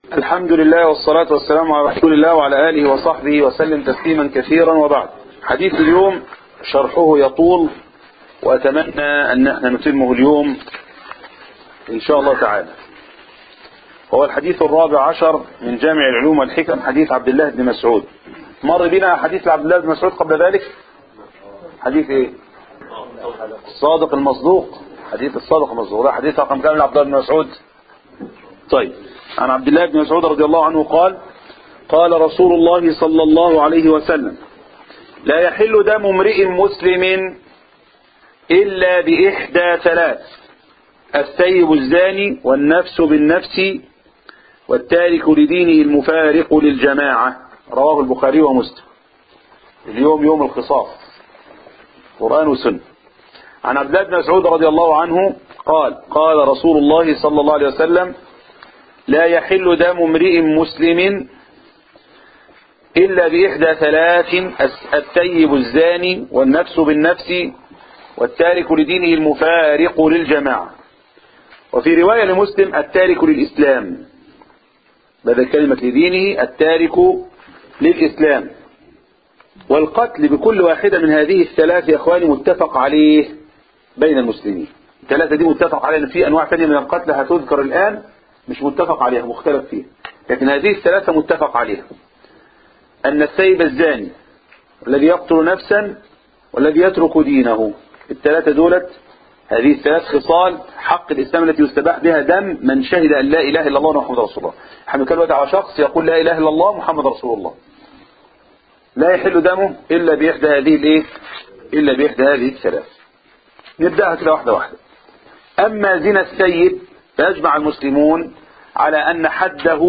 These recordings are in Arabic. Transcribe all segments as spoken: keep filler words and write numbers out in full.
الحمد لله والصلاة والسلام على رسول الله وعلى آله وصحبه وسلم تسليما كثيرا. وبعد، حديث اليوم شرحه يطول، وأتمنى أن احنا نتمه اليوم إن شاء الله تعالى. هو الحديث الرابع عشر من جامع العلوم والحكم، حديث عبد الله بن مسعود. مر بنا حديث عبد الله بن مسعود قبل ذلك. حديث ايه؟ الصادق المصدوق. حديث الصادق المصدوق ده حديث رقم كام لعبد الله بن مسعود؟ طيب، عن عبد الله بن مسعود رضي الله عنه قال: قال رسول الله صلى الله عليه وسلم: لا يحل دم امرئ مسلم إلا بإحدى ثلاث: الثيب الزاني، والنفس بالنفس، والتارك لدينه المفارق للجماعة. رواه البخاري ومسلم. اليوم يوم الخصاص، قرآن وسنة. عن عبد الله بن مسعود رضي الله عنه قال: قال رسول الله صلى الله عليه وسلم: لا يحل دم امرئ مسلم إلا بإحدى ثلاث: الثيب الزاني، والنفس بالنفس، والتارك لدينه المفارق للجماعة. وفي رواية لمسلم: التارك للإسلام، بدل كلمة لدينه التارك للإسلام. والقتل بكل واحدة من هذه الثلاث يا أخواني متفق عليه بين المسلمين. الثلاثة دي متفق عليه. في أنواع ثانية من القتل هتذكر الآن مش متفق عليها، مختلف فيها، لكن هذه الثلاثة متفق عليها: أن الثيب الزاني، والذي يقتل نفسا، والذي يترك دينه. الثلاثة دولت، هذه الثلاث خصال حق الإسلام التي يستباح بها دم من شهد أن لا إله إلا الله ومحمد رسول الله. احنا بنتكلم على شخص يقول لا إله إلا الله محمد رسول الله، لا يحل دمه إلا بإحدى هذه الإيه؟ إلا بإحدى هذه الثلاث. نبدأها كده واحدة واحدة. أما زنا السيب فيجمع المسلمون على أن حده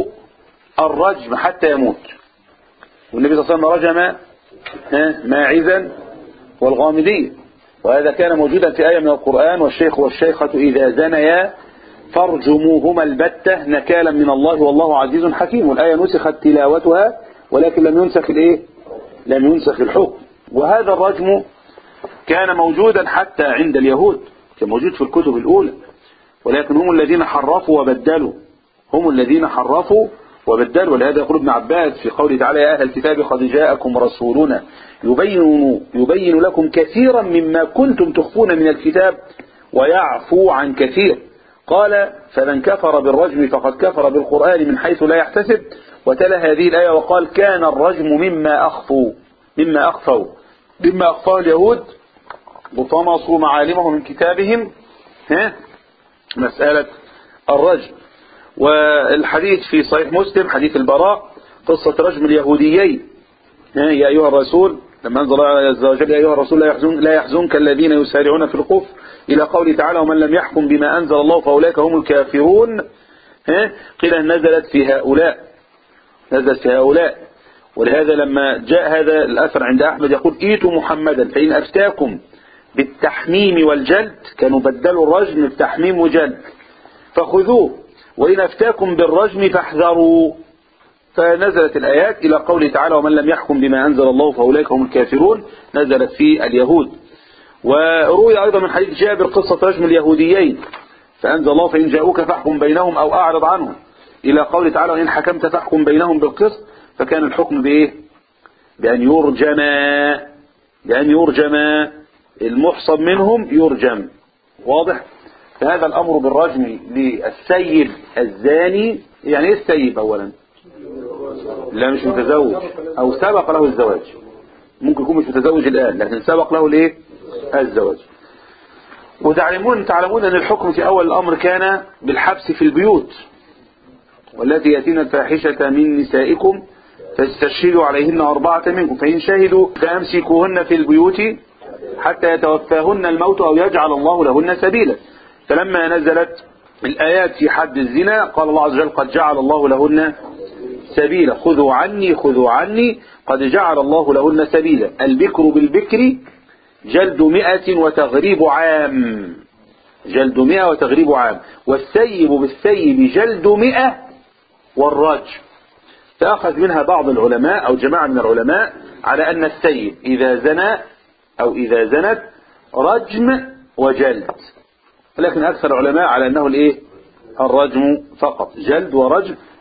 الرجم حتى يموت. والنبي صلى الله عليه وسلم رجم ماعزا والغامدية، وهذا كان موجودا في آية من القرآن: والشيخ والشيخة إذا زنيا فارجموهما البتة نكالا من الله والله عزيز حكيم. والآية نسخت تلاوتها ولكن لم ينسخ الايه؟ لم ينسخ الحكم. وهذا الرجم كان موجودا حتى عند اليهود، كان موجود في الكتب الأولى، ولكن هم الذين حرفوا وبدلوا، هم الذين حرفوا وبدلوا. ولهذا يقول ابن عباس في قوله تعالى: يا أهل الكتاب قد جاءكم رسولنا يبين, يبين لكم كثيرا مما كنتم تخفون من الكتاب ويعفو عن كثير. قال: فمن كفر بالرجم فقد كفر بالقرآن من حيث لا يحتسب. وتلا هذه الآية وقال: كان الرجم مما أخفوا مما أخفوا مما أخفاه اليهود وطمسوا معالمه من كتابهم، ها مسألة الرجم. والحديث في صحيح مسلم حديث البراء، قصة رجم اليهوديين: يا أيها الرسول، لما أنزل الله عز وجل: يا أيها الرسول لا يحزن لا يحزنك الذين يسارعون في الكفر، إلى قوله تعالى: ومن لم يحكم بما أنزل الله فأولئك هم الكافرون. قيل نزلت في هؤلاء نزلت في هؤلاء ولهذا لما جاء هذا الأثر عند أحمد يقول: إيتوا محمدا فإن أفتاكم بالتحميم والجلد، كانوا بدلوا الرجم بالتحميم وجلد، فخذوه، وإن أفتاكم بالرجم فاحذروا. فنزلت الآيات إلى قوله تعالى: ومن لم يحكم بما أنزل الله فأولئك هم الكافرون، نزلت في اليهود. وروي أيضا من حديث جابر قصة رجم اليهوديين، فأنزل الله: فإن جاءوك فاحكم بينهم أو أعرض عنهم، إلى قوله تعالى: وإن حكمت فاحكم بينهم بالقسط. فكان الحكم بإيه؟ بأن يرجم بأن يرجم المحصن منهم يرجم. واضح؟ فهذا الأمر بالرجم للسيب الزاني. يعني إيه السيب؟ أولا لا مش متزوج أو سبق له الزواج، ممكن يكون مش متزوج الآن لكن سبق له الايه؟ الزواج. وتعلمون تعلمون أن الحكم في أول الأمر كان بالحبس في البيوت: والتي يأتين الفاحشة من نسائكم فاستشهدوا عليهن أربعة منكم فإن شهدوا فأمسكوهن في البيوت حتى يتوفاهن الموت أو يجعل الله لهن سبيلا. فلما نزلت الآيات في حد الزنا قال الله عز وجل: قد جعل الله لهن سبيلا، خذوا عني خذوا عني قد جعل الله لهن سبيلا. البكر بالبكر جلد مئة وتغريب عام جلد مئة وتغريب عام والسيب بالسيب جلد مئة والرجم. فأخذ منها بعض العلماء أو جماعة من العلماء على أن السيب إذا زنى أو إذا زنت رجم وجلد، ولكن أكثر العلماء على أنه الإيه؟ الرجم فقط، جلد ورجم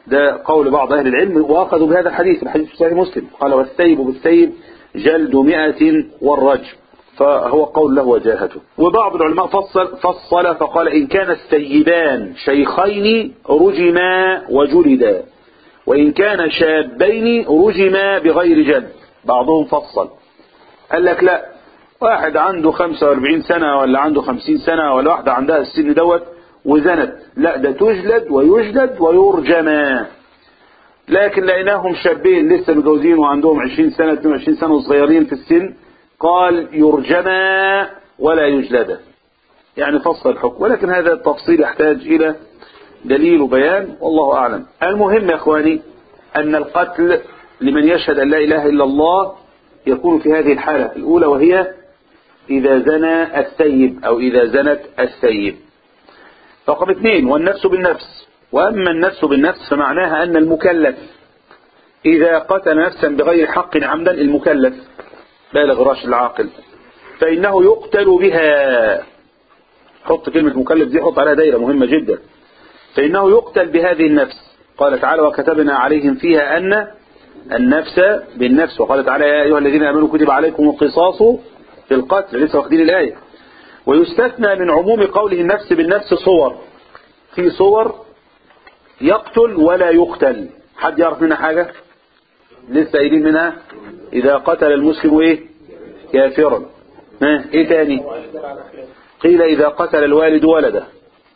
ده قول بعض أهل العلم، وأخذوا بهذا الحديث، الحديث في صحيح مسلم، قال والسيب بالسيب جلد مئة والرجم، فهو قول له وجاهته. وبعض العلماء فصل فصل فقال إن كان السيبان شيخين رجما وجلدا، وإن كان شابين رجما بغير جلد. بعضهم فصل قال لك لا، واحد عنده خمسة واربعين سنة ولا عنده خمسين سنة ولا واحدة عندها السن دوت وزنت، لا ده تجلد ويجلد ويرجما. لكن لقيناهم شابين لسه متجوزين وعندهم عشرين سنة اثنين وعشرين سنة وصغيرين في السن، قال يرجما ولا يجلد، يعني فصل الحكم. ولكن هذا التفصيل يحتاج إلى دليل وبيان، والله أعلم. المهم يا أخواني أن القتل لمن يشهد أن لا إله إلا الله يكون في هذه الحالة الأولى، وهي إذا زنى السيب أو إذا زنت السيب. رقم اثنين والنفس بالنفس. وأما النفس بالنفس فمعناها أن المكلف إذا قتل نفسا بغير حق عمدا، المكلف بالغ راشد العاقل، فإنه يقتل بها. حط كلمة مكلف دي، حط عليها دايرة مهمة جدا. فإنه يقتل بهذه النفس. قال تعالى وكتبنا عليهم فيها أن النفس بالنفس، وقال تعالى يا أيها الذين آمنوا كتب عليكم القصاص في القتل، لسه واخدين الآية. ويستثنى من عموم قوله النفس بالنفس صور، في صور يقتل ولا يقتل. حد يعرف منها حاجة؟ لسه قايلين منها إذا قتل المسلم إيه؟ كافرا. ها إيه تاني؟ قيل إذا قتل الوالد ولده.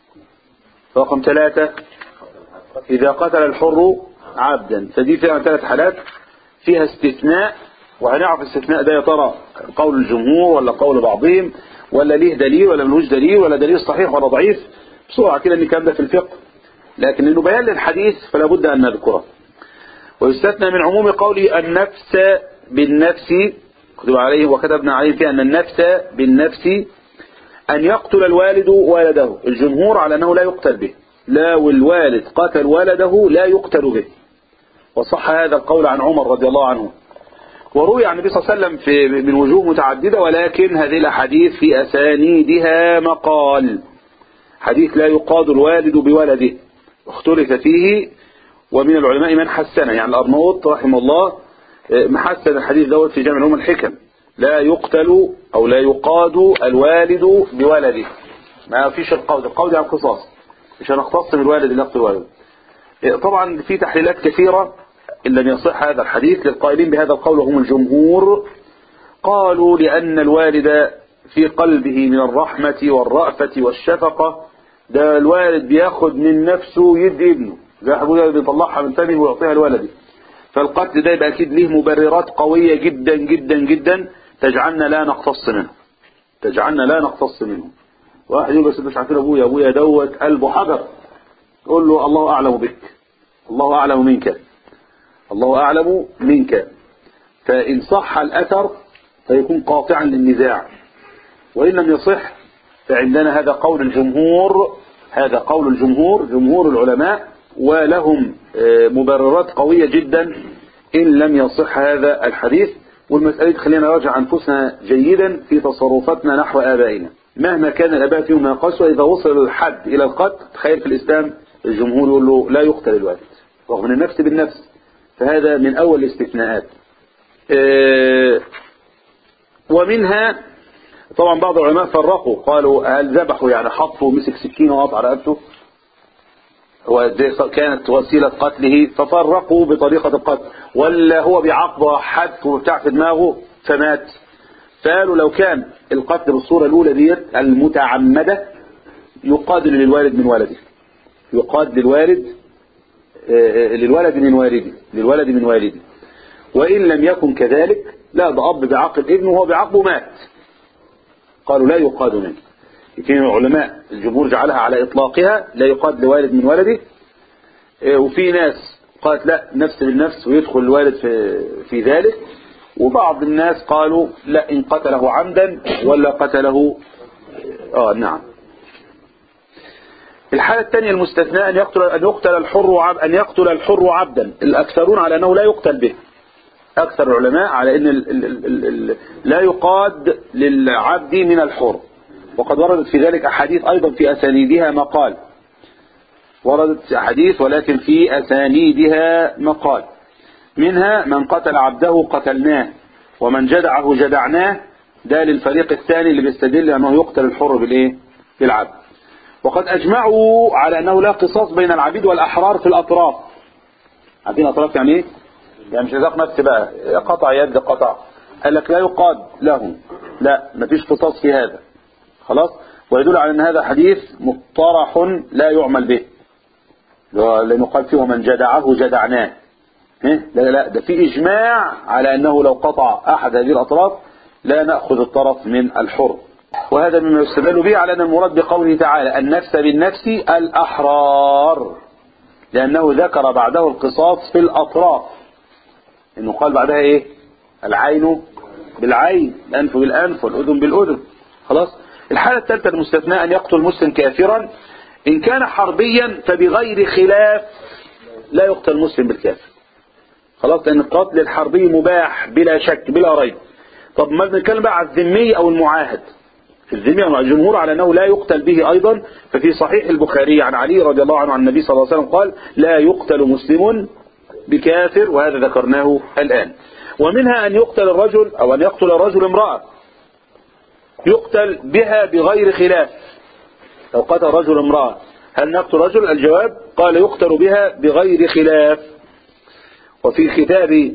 رقم ثلاثة إذا قتل الحر عبدا. فدي فيها ثلاث حالات فيها استثناء، وهنعرف الاستثناء ده يا ترى قول الجمهور ولا قول بعضهم ولا ليه دليل ولا ملوش دليل ولا دليل صحيح ولا ضعيف بسرعة كده، ان الكلام ده في الفقه، لكن انه بيان للحديث فلا بد ان نذكره. ويستثنى من عموم قولي النفس بالنفس، كتب عليه وكتبنا عليه فيها ان النفس بالنفس ان يقتل الوالد والده. الجمهور على انه لا يقتل به، لا والوالد قتل ولده لا يقتل به، وصح هذا القول عن عمر رضي الله عنه. وروي عن النبي صلى الله عليه وسلم في من وجوه متعددة، ولكن هذه الأحاديث في أسانيدها مقال. حديث لا يقاد الوالد بولده اختلف فيه، ومن العلماء من حسنه، يعني الأرنوط رحمه الله محسن الحديث دوت في جامع العلوم الحكم. لا يقتل أو لا يقاد الوالد بولده، ما فيش القود، القود عن قصاص، مش هنختص بالوالد اللي يقتل الوالد. طبعا في تحليلات كثيرة إن لم يصح هذا الحديث للقائلين بهذا القول وهم الجمهور. قالوا لأن الوالد في قلبه من الرحمة والرأفة والشفقة، ده الوالد بياخد من نفسه يدي ابنه زي أبوه بيطلعها من فمه ويعطيها لولده، فالقتل ده يبقى أكيد له مبررات قوية جدا جدا جدا تجعلنا لا نقتص منه، تجعلنا لا نقتص منه. واحد يقول بس مش عارفين أبويا، أبويا دوت قلبه حجر، قول له الله أعلم بك، الله أعلم منك، الله أعلم منك. فإن صح الأثر فيكون قاطعا للنزاع، وإن لم يصح فعندنا هذا قول الجمهور، هذا قول الجمهور جمهور العلماء، ولهم مبررات قوية جدا إن لم يصح هذا الحديث. والمسألة خلينا نراجع أنفسنا جيدا في تصرفاتنا نحو آبائنا، مهما كان الآباء فيهم ما قسوة، إذا وصل الحد إلى القتل تخيل في الإسلام الجمهور يقول له لا يقتل الوالد رغم من النفس بالنفس، فهذا من أول الاستثناءات. اه ومنها طبعا بعض العلماء فرقوا، قالوا هل ذبحوا يعني حطوا ومسك سكينه وقطع رقبته وكانت وسيلة قتله، ففرقوا بطريقة القتل، ولا هو بعقبة حد وبتاع في دماغه فمات. فقالوا لو كان القتل بالصورة الأولى ديت المتعمدة يقاد للوالد من ولده، يقاد للوالد للولد من والده، للولد من والده. وإن لم يكن كذلك لا، ده أب بعقل ابنه وهو بعقبه مات، قالوا لا يقاد منه. في العلماء الجمهور جعلها على إطلاقها لا يقاد لوالد من ولده، وفي ناس قالت لا نفس بالنفس ويدخل الوالد في, في ذلك، وبعض الناس قالوا لا إن قتله عمدا ولا قتله آه نعم. الحالة الثانية المستثناء أن يقتل أن يقتل الحر عب أن يقتل الحر عبدا. الأكثرون على أنه لا يقتل به، أكثر العلماء على أن ال ال ال ال لا يقاد للعبد من الحر، وقد وردت في ذلك أحاديث أيضا في أسانيدها مقال. وردت أحاديث ولكن في أسانيدها مقال، منها من قتل عبده قتلناه ومن جدعه جدعناه، ده للفريق الثاني اللي بيستدل أنه يقتل الحر بالإيه؟ بالعبد. وقد أجمعوا على أنه لا قصاص بين العبيد والأحرار في الأطراف. عارفين أطراف يعني إيه؟ يعني مش رزاق نفسي بقى، قطع يد قطع، قال لك لا يقاد له، لا مفيش قصاص في هذا خلاص. ويدل على أن هذا حديث مطرح لا يعمل به، لأنه قال فيه من جدعه جدعناه. لا لا ده في إجماع على أنه لو قطع أحد هذه الأطراف لا نأخذ الطرف من الحر. وهذا مما يستدل به على أن المراد بقوله تعالى النفس بالنفس الأحرار، لأنه ذكر بعده القصاص في الأطراف، إنه قال بعدها إيه؟ العين بالعين، الأنف بالأنف، والأذن بالأذن. خلاص. الحالة الثالثة المستثناء أن يقتل مسلم كافرا إن كان حربيا فبغير خلاف لا يقتل مسلم بالكافر. خلاص، لأن القتل الحربي مباح بلا شك بلا ريب. طب ما بنتكلم بقى على الذمي أو المعاهد. في الذمي مع الجمهور على أنه لا يقتل به أيضا، ففي صحيح البخاري عن علي رضي الله عنه عن النبي صلى الله عليه وسلم قال لا يقتل مسلم بكافر، وهذا ذكرناه الآن. ومنها أن يقتل الرجل أو أن يقتل الرجل امرأة يقتل بها بغير خلاف. لو قتل رجل امرأة هل نقتل رجل؟ الجواب قال يقتل بها بغير خلاف. وفي كتاب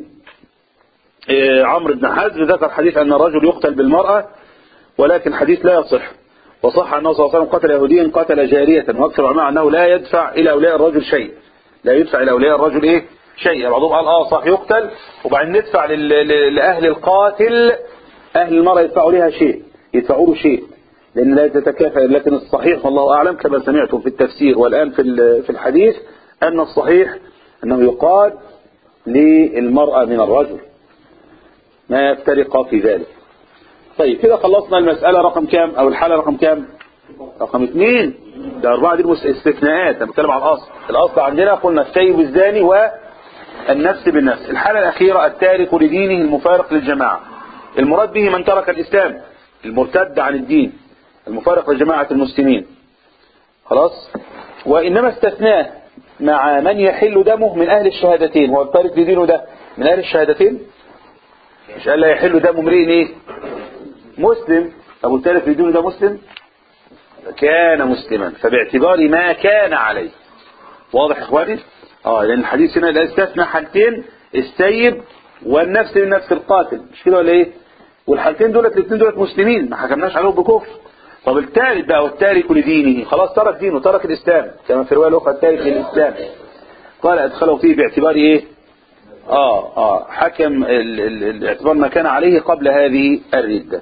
عمرو بن حزم ذكر حديث أن الرجل يقتل بالمرأة، ولكن حديث لا يصح. وصح أنه صلى الله عليه وسلم قتل يهوديا قتل جارية، وأكثر العلماء أنه لا يدفع إلى أولياء الرجل شيء، لا يدفع إلى أولياء الرجل إيه شيء. بعضهم قال آه صح يقتل، وبعدين ندفع لأهل القاتل، أهل المرأة يدفعوا لها شيء، يدفعوا له شيء، لأن لا تتكافئ. لكن الصحيح والله أعلم كما سمعتم في التفسير والآن في في الحديث أن الصحيح أنه يقال للمرأة من الرجل، ما يفترق في ذلك. طيب كده خلصنا المسألة رقم كام أو الحالة رقم كام؟ رقم اثنين. ده أربعة دي استثناءات، أنا بتكلم عن الأصل. الأصل عندنا قلنا الثيب الزاني والنفس بالنفس. الحالة الأخيرة التارك لدينه المفارق للجماعة. المراد به من ترك الإسلام، المرتد عن الدين، المفارق لجماعة المسلمين. خلاص. وإنما استثناه مع من يحل دمه من أهل الشهادتين. هو التارك لدينه ده من أهل الشهادتين؟ مش قال لا يحل دم امرئ ايه مسلم. طب التارك لدينه ده مسلم؟ كان مسلما، فباعتبار ما كان عليه. واضح يا اخواني؟ اه لان الحديث هنا لا استثنى حالتين، السيب والنفس بالنفس القاتل، مش كده ولا ايه؟ والحالتين دولت الاثنين دولت مسلمين، ما حكمناش عليهم بكفر. طب الثالث بقى والتارك لدينه، خلاص ترك دينه، ترك الاسلام، كما في الروايه الاخرى التارك للاسلام، قال ادخله فيه باعتبار ايه؟ اه اه حكم الاعتبار ما كان عليه قبل هذه الردة.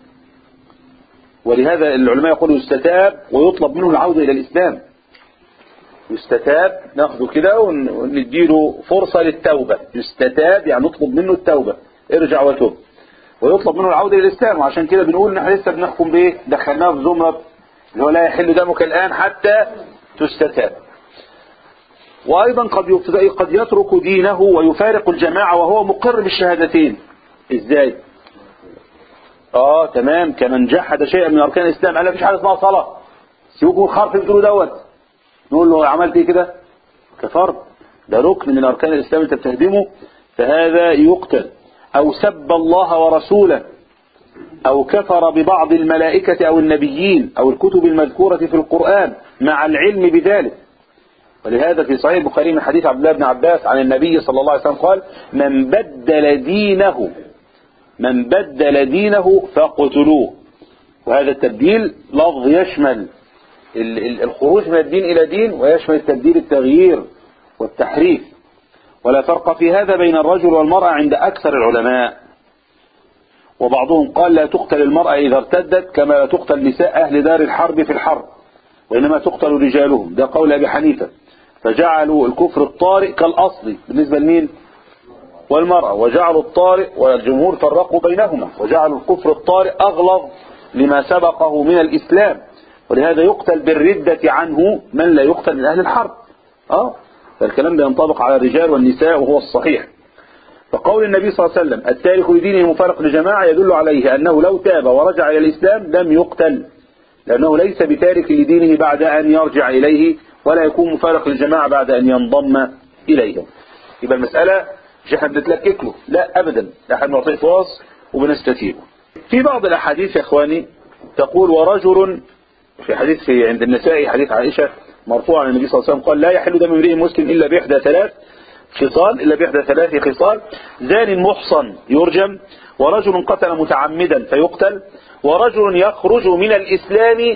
ولهذا العلماء يقولوا يستتاب ويطلب منه العودة الى الاسلام. يستتاب ناخده كده ونديله فرصة للتوبة. يستتاب يعني نطلب منه التوبة، ارجع وتوب، ويطلب منه العودة الى الاسلام. وعشان كده بنقول ان احنا لسه بنحكم بايه؟ دخلناه في زمرة اللي هو لا يحل دمك الان حتى تستتاب. وأيضا قد قد يترك دينه ويفارق الجماعة وهو مقر بالشهادتين. إزاي؟ آه تمام، كمن جحد شيئا من أركان الإسلام، قال مفيش حاجة اسمها صلاة، سيبوكم الخرف بتقولوا دوت، نقول له عملت إيه كده؟ كفرت، ده ركن من أركان الإسلام أنت بتهدمه، فهذا يقتل. أو سب الله ورسوله، أو كفر ببعض الملائكة أو النبيين أو الكتب المذكورة في القرآن مع العلم بذلك. ولهذا في صحيح البخاري من حديث عبد الله بن عباس عن النبي صلى الله عليه وسلم قال من بدل دينه من بدل دينه فاقتلوه. وهذا التبديل لفظ يشمل الخروج من الدين إلى دين، ويشمل التبديل التغيير والتحريف. ولا فرق في هذا بين الرجل والمرأة عند أكثر العلماء. وبعضهم قال لا تقتل المرأة إذا ارتدت كما لا تقتل نساء أهل دار الحرب في الحرب، وإنما تقتل رجالهم، ده قول أبي حنيفة. فجعلوا الكفر الطارئ كالأصل بالنسبة لمين؟ والمرأة، وجعلوا الطارئ، والجمهور فرقوا بينهما وجعلوا الكفر الطارئ أغلظ لما سبقه من الإسلام. ولهذا يقتل بالردة عنه من لا يقتل من أهل الحرب. آه فالكلام ده ينطبق على الرجال والنساء وهو الصحيح. فقول النبي صلى الله عليه وسلم التارك لدينه مفارق لجماعة يدل عليه أنه لو تاب ورجع إلى الإسلام لم يقتل، لأنه ليس بتارك لدينه بعد أن يرجع إليه ولا يكون مفارق للجماعة بعد أن ينضم إليهم. يبقى المسألة مش احنا بنتلكك له، لا أبدا، احنا بنعطيه فرص وبنستتيبه. في بعض الأحاديث يا إخواني تقول ورجل، في حديث في عند النسائي حديث عائشة مرفوع عن النبي صلى الله عليه وسلم قال لا يحل دم امرئ مسلم إلا بإحدى ثلاث خصال إلا بإحدى ثلاث خصال: زان محصن يرجم، ورجل قتل متعمدا فيقتل، ورجل يخرج من الإسلام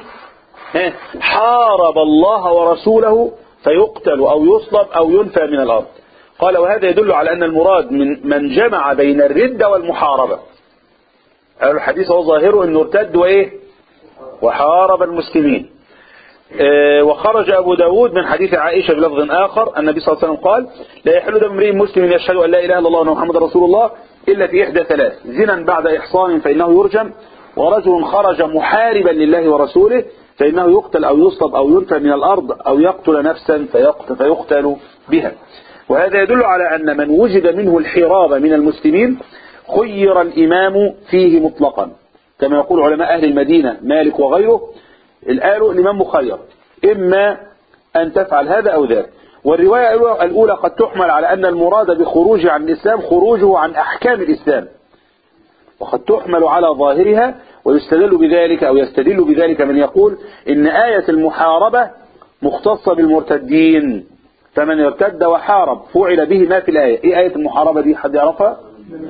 حارب الله ورسوله فيقتل أو يصلب أو ينفى من الأرض. قال وهذا يدل على أن المراد من من جمع بين الردة والمحاربة. قالوا الحديث هو ظاهره أنه ارتد وإيه وحارب المسلمين. اه وخرج أبو داود من حديث عائشة بلفظ آخر النبي صلى الله عليه وسلم قال لا يحل دم امرئ مسلم يشهد أن لا إله إلا الله وأن محمدا رسول الله إلا في إحدى ثلاث: زنا بعد إحصان فإنه يرجم، ورجل خرج محاربا لله ورسوله فإنه يقتل أو يصلب أو ينفى من الأرض أو يقتل نفسا فيقتل, فيقتل بها. وهذا يدل على أن من وجد منه الحراب من المسلمين خير الإمام فيه مطلقا، كما يقول علماء أهل المدينة مالك وغيره، قالوا الإمام مخير إما أن تفعل هذا أو ذاك. والرواية الأولى قد تحمل على أن المراد بخروجه عن الإسلام خروجه عن أحكام الإسلام، وقد تحمل على ظاهرها ويستدل بذلك أو يستدل بذلك من يقول إن آية المحاربة مختصة بالمرتدين، فمن ارتد وحارب فعل به ما في الآية. إيه آية المحاربة دي؟ حد يعرفها؟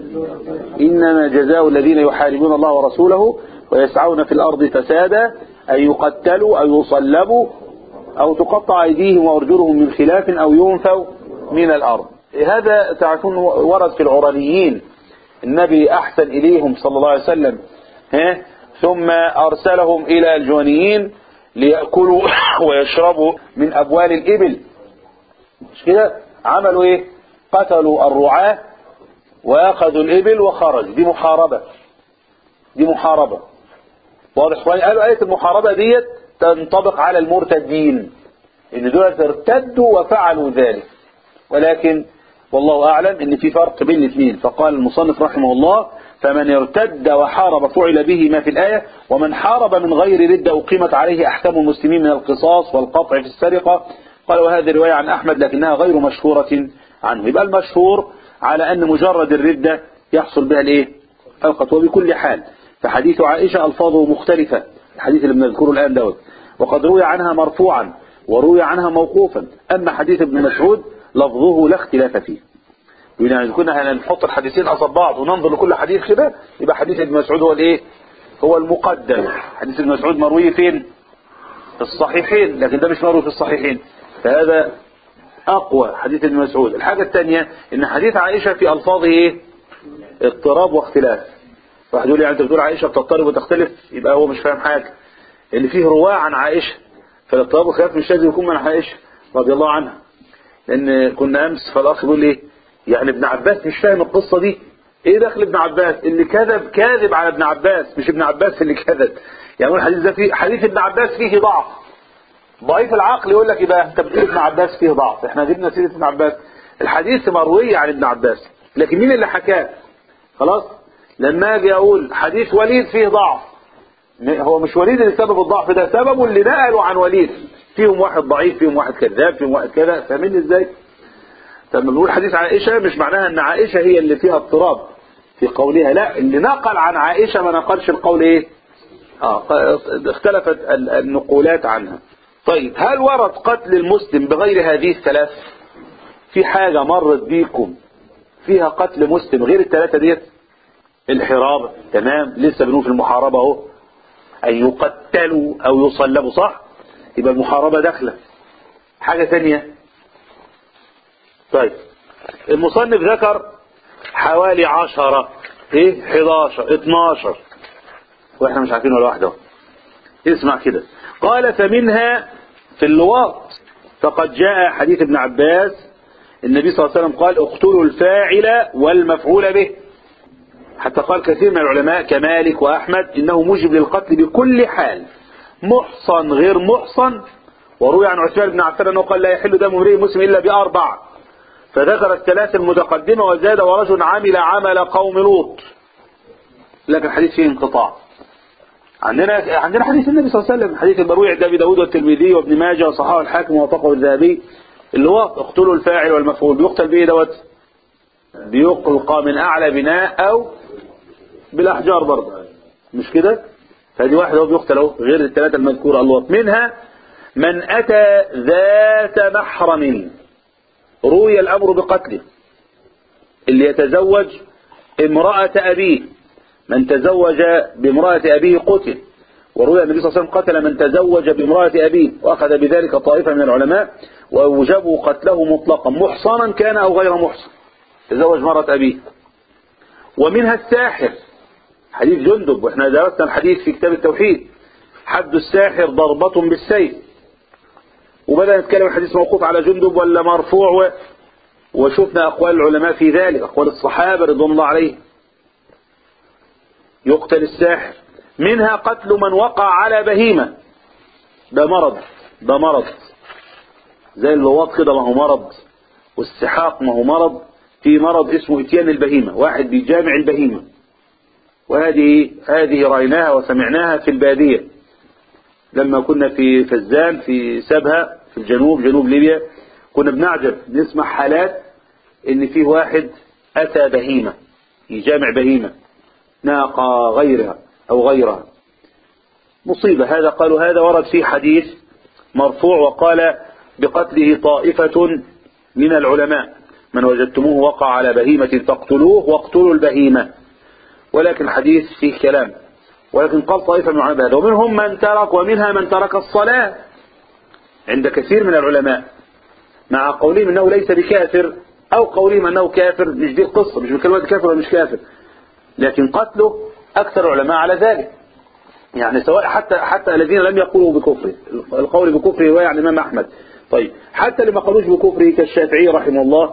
إنما جزاء الذين يحاربون الله ورسوله ويسعون في الأرض فسادا أن يقتلوا أو يصلبوا أو تقطع أيديهم وأرجلهم من خلاف أو ينفوا من الأرض. هذا تعرفون ورد في العرانيين، النبي أحسن إليهم صلى الله عليه وسلم ها ثم أرسلهم إلى الجوانيين ليأكلوا ويشربوا من أبوال الإبل، مش كده؟ عملوا إيه؟ قتلوا الرعاة وأخذوا الإبل وخرج. دي محاربة، دي محاربة واضح. قالوا آية المحاربة ديت تنطبق على المرتدين، إن دول ارتدوا وفعلوا ذلك، ولكن والله أعلم إن في فرق بين الاثنين. فقال المصنف رحمه الله فمن ارتد وحارب فعل به ما في الآية، ومن حارب من غير ردة أقيمت عليه أحكام المسلمين من القصاص والقطع في السرقة. قال وهذه رواية عن أحمد لكنها غير مشهورة عنه. يبقى المشهور على أن مجرد الردة يحصل بها الإيه؟ القتل. وبكل حال فحديث عائشة ألفاظه مختلفة، الحديث اللي بنذكره الآن دوت، وقد روي عنها مرفوعا وروي عنها موقوفا. أما حديث ابن مسعود لفظه لا اختلاف فيه. يعني كنا هنحط الحديثين قصاد بعض وننظر لكل حديث كده، يبقى حديث ابن مسعود هو الايه؟ هو المقدم. حديث ابن مسعود مروي فين؟ في الصحيحين، لكن ده مش مروي في الصحيحين، فهذا اقوى حديث ابن مسعود. الحاجة الثانية ان حديث عائشة في الفاظه ايه؟ اضطراب واختلاف. واحد يقول يعني انت بتقول عائشة بتضطرب وتختلف، يبقى هو مش فاهم حاجة. اللي فيه رواة عن عائشة، فالاضطراب والخلاف مش لازم يكون من عائشة رضي الله عنها. لان كنا امس فالاخ بيقول لي يعني ابن عباس مش فاهم القصة دي، ايه دخل ابن عباس؟ اللي كذب كاذب على ابن عباس، مش ابن عباس اللي كذب. يعني الحديث ده فيه، حديث ابن عباس فيه ضعف. ضعيف العقل يقول لك يبقى انت بتقول ابن عباس فيه ضعف، احنا جبنا سيرة ابن عباس، الحديث مروي عن ابن عباس، لكن مين اللي حكاه؟ خلاص. لما اجي اقول حديث وليد فيه ضعف، هو مش وليد اللي سبب الضعف ده، سببه اللي نقلوا عن وليد، فيهم واحد ضعيف، فيهم واحد كذاب، فيهم واحد كذا. فاهمين ازاي؟ لما بنقول حديث عائشة مش معناها ان عائشة هي اللي فيها اضطراب في قولها، لا، اللي نقل عن عائشة ما نقلش القول ايه؟ اه اختلفت النقولات عنها. طيب هل ورد قتل المسلم بغير هذه الثلاث؟ في حاجة مرت بيكم فيها قتل مسلم غير الثلاثة ديت؟ الحرابة تمام، لسه بنقول في المحاربة اهو ان يقتلوا او يصلبوا، صح؟ يبقى المحاربة داخلة. حاجة ثانية، طيب المصنف ذكر حوالي عشرة، ايه حداشر اتناشر واحنا مش عارفين ولا واحدة. اسمع كده، قال فمنها في اللواط، فقد جاء حديث ابن عباس النبي صلى الله عليه وسلم قال اقتلوا الفاعل والمفعول به، حتى قال كثير من العلماء كمالك وأحمد إنه موجب للقتل بكل حال، محصن غير محصن. وروي عن عثمان بن عفان أنه قال لا يحل دم امرئ مسلم إلا بأربع، فذكر الثلاث المتقدمة وزاد ورجل عمل عمل قوم لوط، لكن الحديث فيه انقطاع. عندنا عندنا حديث النبي صلى الله عليه وسلم، حديث المروي عند ابي داود والترمذي وابن ماجه وصححه الحاكم ووافقه الذهبي، اللي هو اقتلوا الفاعل والمفعول. بيقتل بايه دوت؟ بيلقى من اعلى بناء او بالاحجار برضه، مش كده؟ فدي واحده هو بيقتل اهو، غير الثلاثه المذكوره الوط. منها من اتى ذات محرم روي الامر بقتله، اللي يتزوج امراه ابيه، من تزوج بامراه ابيه قتل. وروي النبي صلى الله عليه وسلم قتل من تزوج بامراه ابيه، واخذ بذلك طائفه من العلماء واوجبوا قتله مطلقا محصنا كان او غير محصن، تزوج مراه ابيه. ومنها الساحر، حديث جندب، واحنا درسنا الحديث في كتاب التوحيد، حد الساحر ضربة بالسيف. وبدأ نتكلم الحديث موقوف على جندب ولا مرفوع و... وشفنا أقوال العلماء في ذلك، أقوال الصحابة رضوان الله عليهم. يقتل الساحر. منها قتل من وقع على بهيمة، ده مرض، ده مرض زي اللواط كده، ما هو مرض، والسحاق ما هو مرض. في مرض اسمه اتيان البهيمة، واحد بيجامع البهيمة، وهذه هذه رأيناها وسمعناها في البادية لما كنا في فزان في سبها في الجنوب، جنوب ليبيا. كنا بنعجب نسمع حالات ان في واحد اتى بهيمة يجامع بهيمة، ناقة غيرها او غيرها، مصيبة. هذا قالوا هذا ورد في حديث مرفوع وقال بقتله طائفة من العلماء، من وجدتموه وقع على بهيمة فاقتلوه واقتلوا البهيمة. ولكن الحديث فيه كلام، ولكن قال طائفة من العلماء هذا. ومنهم من ترك، ومنها من ترك الصلاة عند كثير من العلماء، مع قولهم انه ليس بكافر او قولهم انه كافر. مش دي القصة، مش بكلمة كافر ولا مش كافر، لكن قتله اكثر العلماء على ذلك. يعني سواء حتى حتى الذين لم يقولوا بكفره، القول بكفره رواية عن الامام احمد. طيب حتى اللي ما قالوش بكفره كالشافعي رحمه الله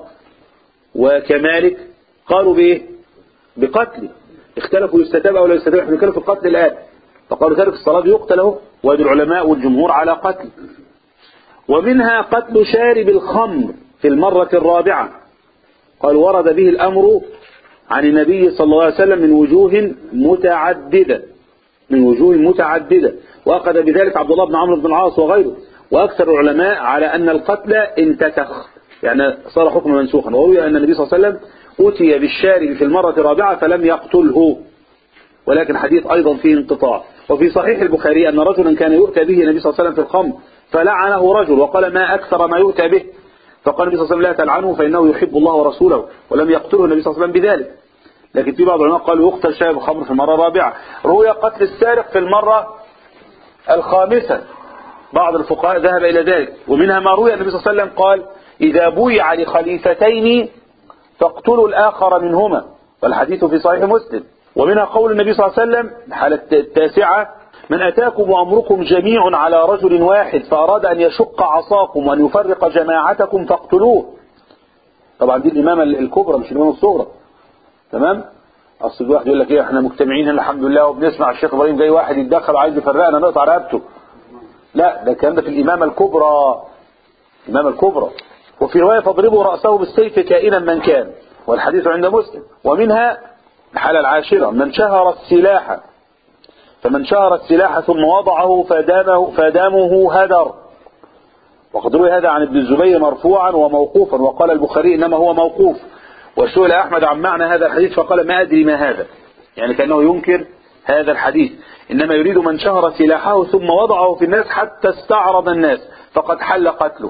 وكمالك قالوا بايه؟ بقتله. اختلفوا يستتاب او لا يستتاب، احنا بنتكلم في القتل الان. فقالوا تارك الصلاة يقتل اهو، وادي العلماء والجمهور على قتل. ومنها قتل شارب الخمر في المرة الرابعة، قال ورد به الامر عن النبي صلى الله عليه وسلم من وجوه متعددة، من وجوه متعددة، واخذ بذلك عبد الله بن عمرو بن العاص وغيره. واكثر العلماء على ان القتل انتسخ، يعني صار حكم منسوخا. وروي ان النبي صلى الله عليه وسلم أتي بالشارب في المرة الرابعة فلم يقتله، ولكن حديث أيضا فيه انقطاع. وفي صحيح البخاري أن رجلا كان يؤتى به النبي صلى الله عليه وسلم في الخمر فلعنه رجل وقال ما أكثر ما يؤتى به، فقال النبي صلى الله عليه وسلم لا تلعنه فإنه يحب الله ورسوله، ولم يقتله النبي صلى الله عليه وسلم بذلك. لكن في بعض العلماء قالوا يقتل شارب الخمر في المرة الرابعة. روي قتل السارق في المرة الخامسة، بعض الفقهاء ذهب إلى ذلك. ومنها ما روي النبي صلى الله عليه وسلم قال إذا بويع لخليفتين فاقتلوا الآخر منهما، والحديث في صحيح مسلم. ومنها قول النبي صلى الله عليه وسلم الحالة التاسعة من أتاكم وأمركم جميع على رجل واحد فأراد أن يشق عصاكم وأن يفرق جماعتكم فاقتلوه. طبعا دي الإمامة الكبرى مش الإمامة الصغرى، تمام؟ أصل واحد يقول لك إيه إحنا مجتمعين الحمد لله وبنسمع الشيخ إبراهيم جاي واحد يتدخل وعايز يفرقنا نقطع رقبته. لا، ده الكلام ده في الإمامة الكبرى، الإمامة الكبرى. وفي رواية فاضربوا رأسه بالسيف كائنا من كان، والحديث عند مسلم. ومنها الحالة العاشرة من شهر السلاح، فمن شهر السلاح ثم وضعه فدامه, فدامه هدر. وقد روي هذا عن ابن الزبير مرفوعا وموقوفا، وقال البخاري إنما هو موقوف. وسئل أحمد عن معنى هذا الحديث فقال ما أدري ما هذا، يعني كأنه ينكر هذا الحديث، إنما يريد من شهر سلاحه ثم وضعه في الناس حتى استعرض الناس فقد حل قتله.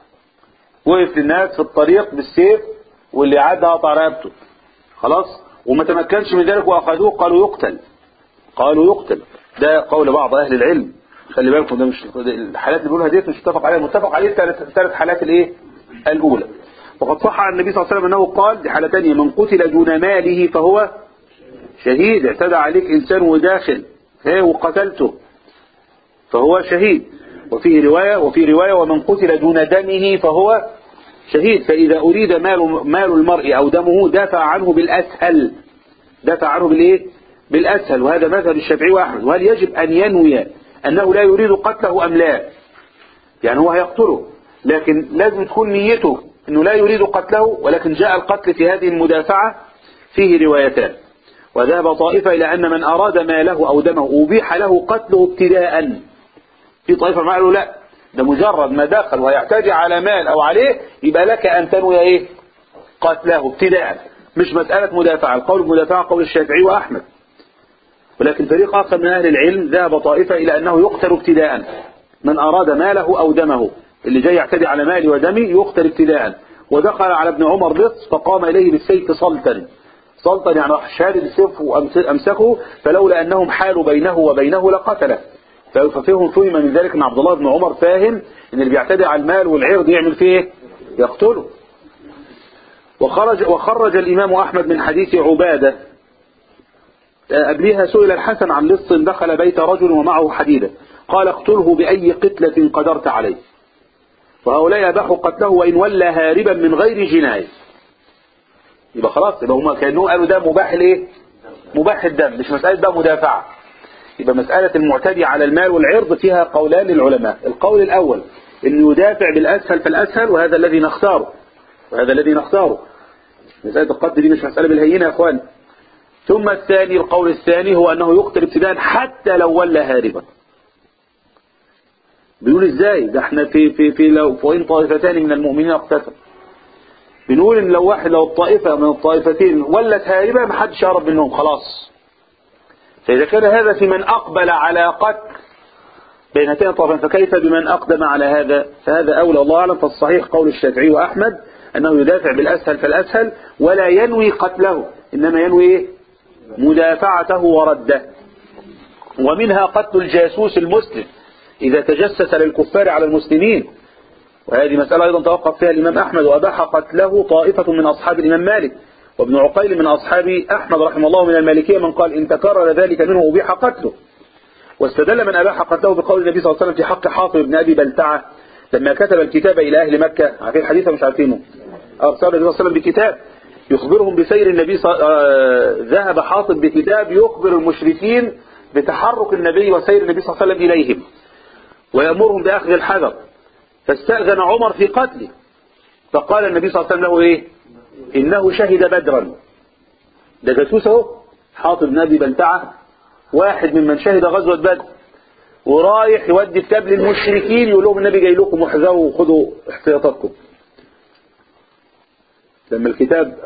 وقف للناس في الطريق بالسيف واللي عاد قطع رقبته خلاص، وما تمكنش من ذلك واخذوه قالوا يقتل، قالوا يقتل. ده قول بعض اهل العلم، خلي بالكم ده مش الحالات اللي بيقولها ديت مش متفق عليها، متفق عليه ثلاث ثلاث حالات الايه الاولى. وقد صح عن النبي صلى الله عليه وسلم انه قال دي حاله ثانيه من قتل دون ماله فهو شهيد، اعتدى عليك انسان وداخل ها وقتلته فهو شهيد. وفي رواية وفي رواية ومن قتل دون دمه فهو شهيد. فإذا أريد مال مال المرء أو دمه دافع عنه بالأسهل، دافع عنه بالإيه؟ بالأسهل. وهذا مذهب الشافعي وأحمد. وهل يجب أن ينوي أنه لا يريد قتله أم لا؟ يعني هو هيقتله لكن لازم تكون نيته أنه لا يريد قتله، ولكن جاء القتل في هذه المدافعة. فيه روايتان. وذهب طائفة إلى أن من أراد ماله أو دمه أبيح له قتله ابتداء. في طائفة ما قالوا لا، ده مجرد ما دخل ويعتدي على مال أو عليه يبقى لك أن تنوي إيه؟ قتله ابتداء، مش مسألة مدافعة. القول المدافعة قول الشافعي وأحمد. ولكن فريق آخر من أهل العلم ذهب طائفة إلى أنه يقتل ابتداء، من أراد ماله أو دمه، اللي جاي يعتدي على مالي ودمي يقتل ابتداء. ودخل على ابن عمر لص فقام إليه بالسيف صلتا، صلتا يعني راح شادد السيف وأمسكه، فلولا أنهم حالوا بينه وبينه لقتله. ففهم فهم من ذلك أن عبد الله بن عمر فاهم أن اللي بيعتدي على المال والعرض يعمل فيه يقتله. وخرج, وخرج الإمام أحمد من حديث عبادة قبلها سئل الحسن عن لص دخل بيت رجل ومعه حديدة قال اقتله بأي قتلة قدرت عليه، وهؤلاء أباحوا قتله وإن ولى هاربا من غير جناية. يبقى خلاص، يبقى هم كأنه قالوا ده مباح الايه؟ مباح الدم، مش مسألة بقى مدافعة. يبقى مسألة المعتدي على المال والعرض فيها قولان للعلماء. القول الأول إنه يدافع بالأسهل فالأسهل، وهذا الذي نختاره وهذا الذي نختاره مسألة القتل دي مش مسألة بالهينة يا أخوان. ثم الثاني، القول الثاني هو أنه يقتل ابتداء حتى لو ولى هاربا. بنقول ازاي؟ ده احنا في في في لو فوين طائفتان من المؤمنين اقتتلوا، بنقول ان لو واحد لو الطائفة من الطائفتين ولت هاربا ما حدش يهرب منهم خلاص. فإذا كان هذا في من أقبل على قتل بين هاتين الطائفتين، فكيف بمن أقدم على هذا؟ فهذا أولى الله أعلم. فالصحيح قول الشافعي وأحمد أنه يدافع بالأسهل فالأسهل، ولا ينوي قتله، إنما ينوي مدافعته ورده. ومنها قتل الجاسوس المسلم إذا تجسس للكفار على المسلمين، وهذه مسألة أيضا توقف فيها الإمام أحمد، وأباح قتله طائفة من أصحاب الإمام مالك وابن عقيل من أصحاب أحمد رحمه الله من المالكية، من قال إن تكرر ذلك منه أبيح قتله. واستدل من أباح قتله بقول النبي صلى الله عليه وسلم في حق حاطب بن أبي بلتعة لما كتب الكتاب إلى أهل مكة. عارفين الحديث مش عارفينه؟ أرسل النبي صلى الله عليه وسلم بكتاب يخبرهم بسير النبي صلى... آه... ذهب حاطب بكتاب يخبر المشركين بتحرك النبي وسير النبي صلى الله عليه وسلم إليهم ويأمرهم بأخذ الحذر. فاستأذن عمر في قتله، فقال النبي صلى الله عليه وسلم له إيه؟ إنه شهد بدرا. ده جاسوس اهو، حاطب بن أبي بلتعة واحد ممن شهد غزوة بدر، ورايح يودي كتاب للمشركين يقول لهم النبي جاي لكم واحذروا وخذوا احتياطاتكم. لما الكتاب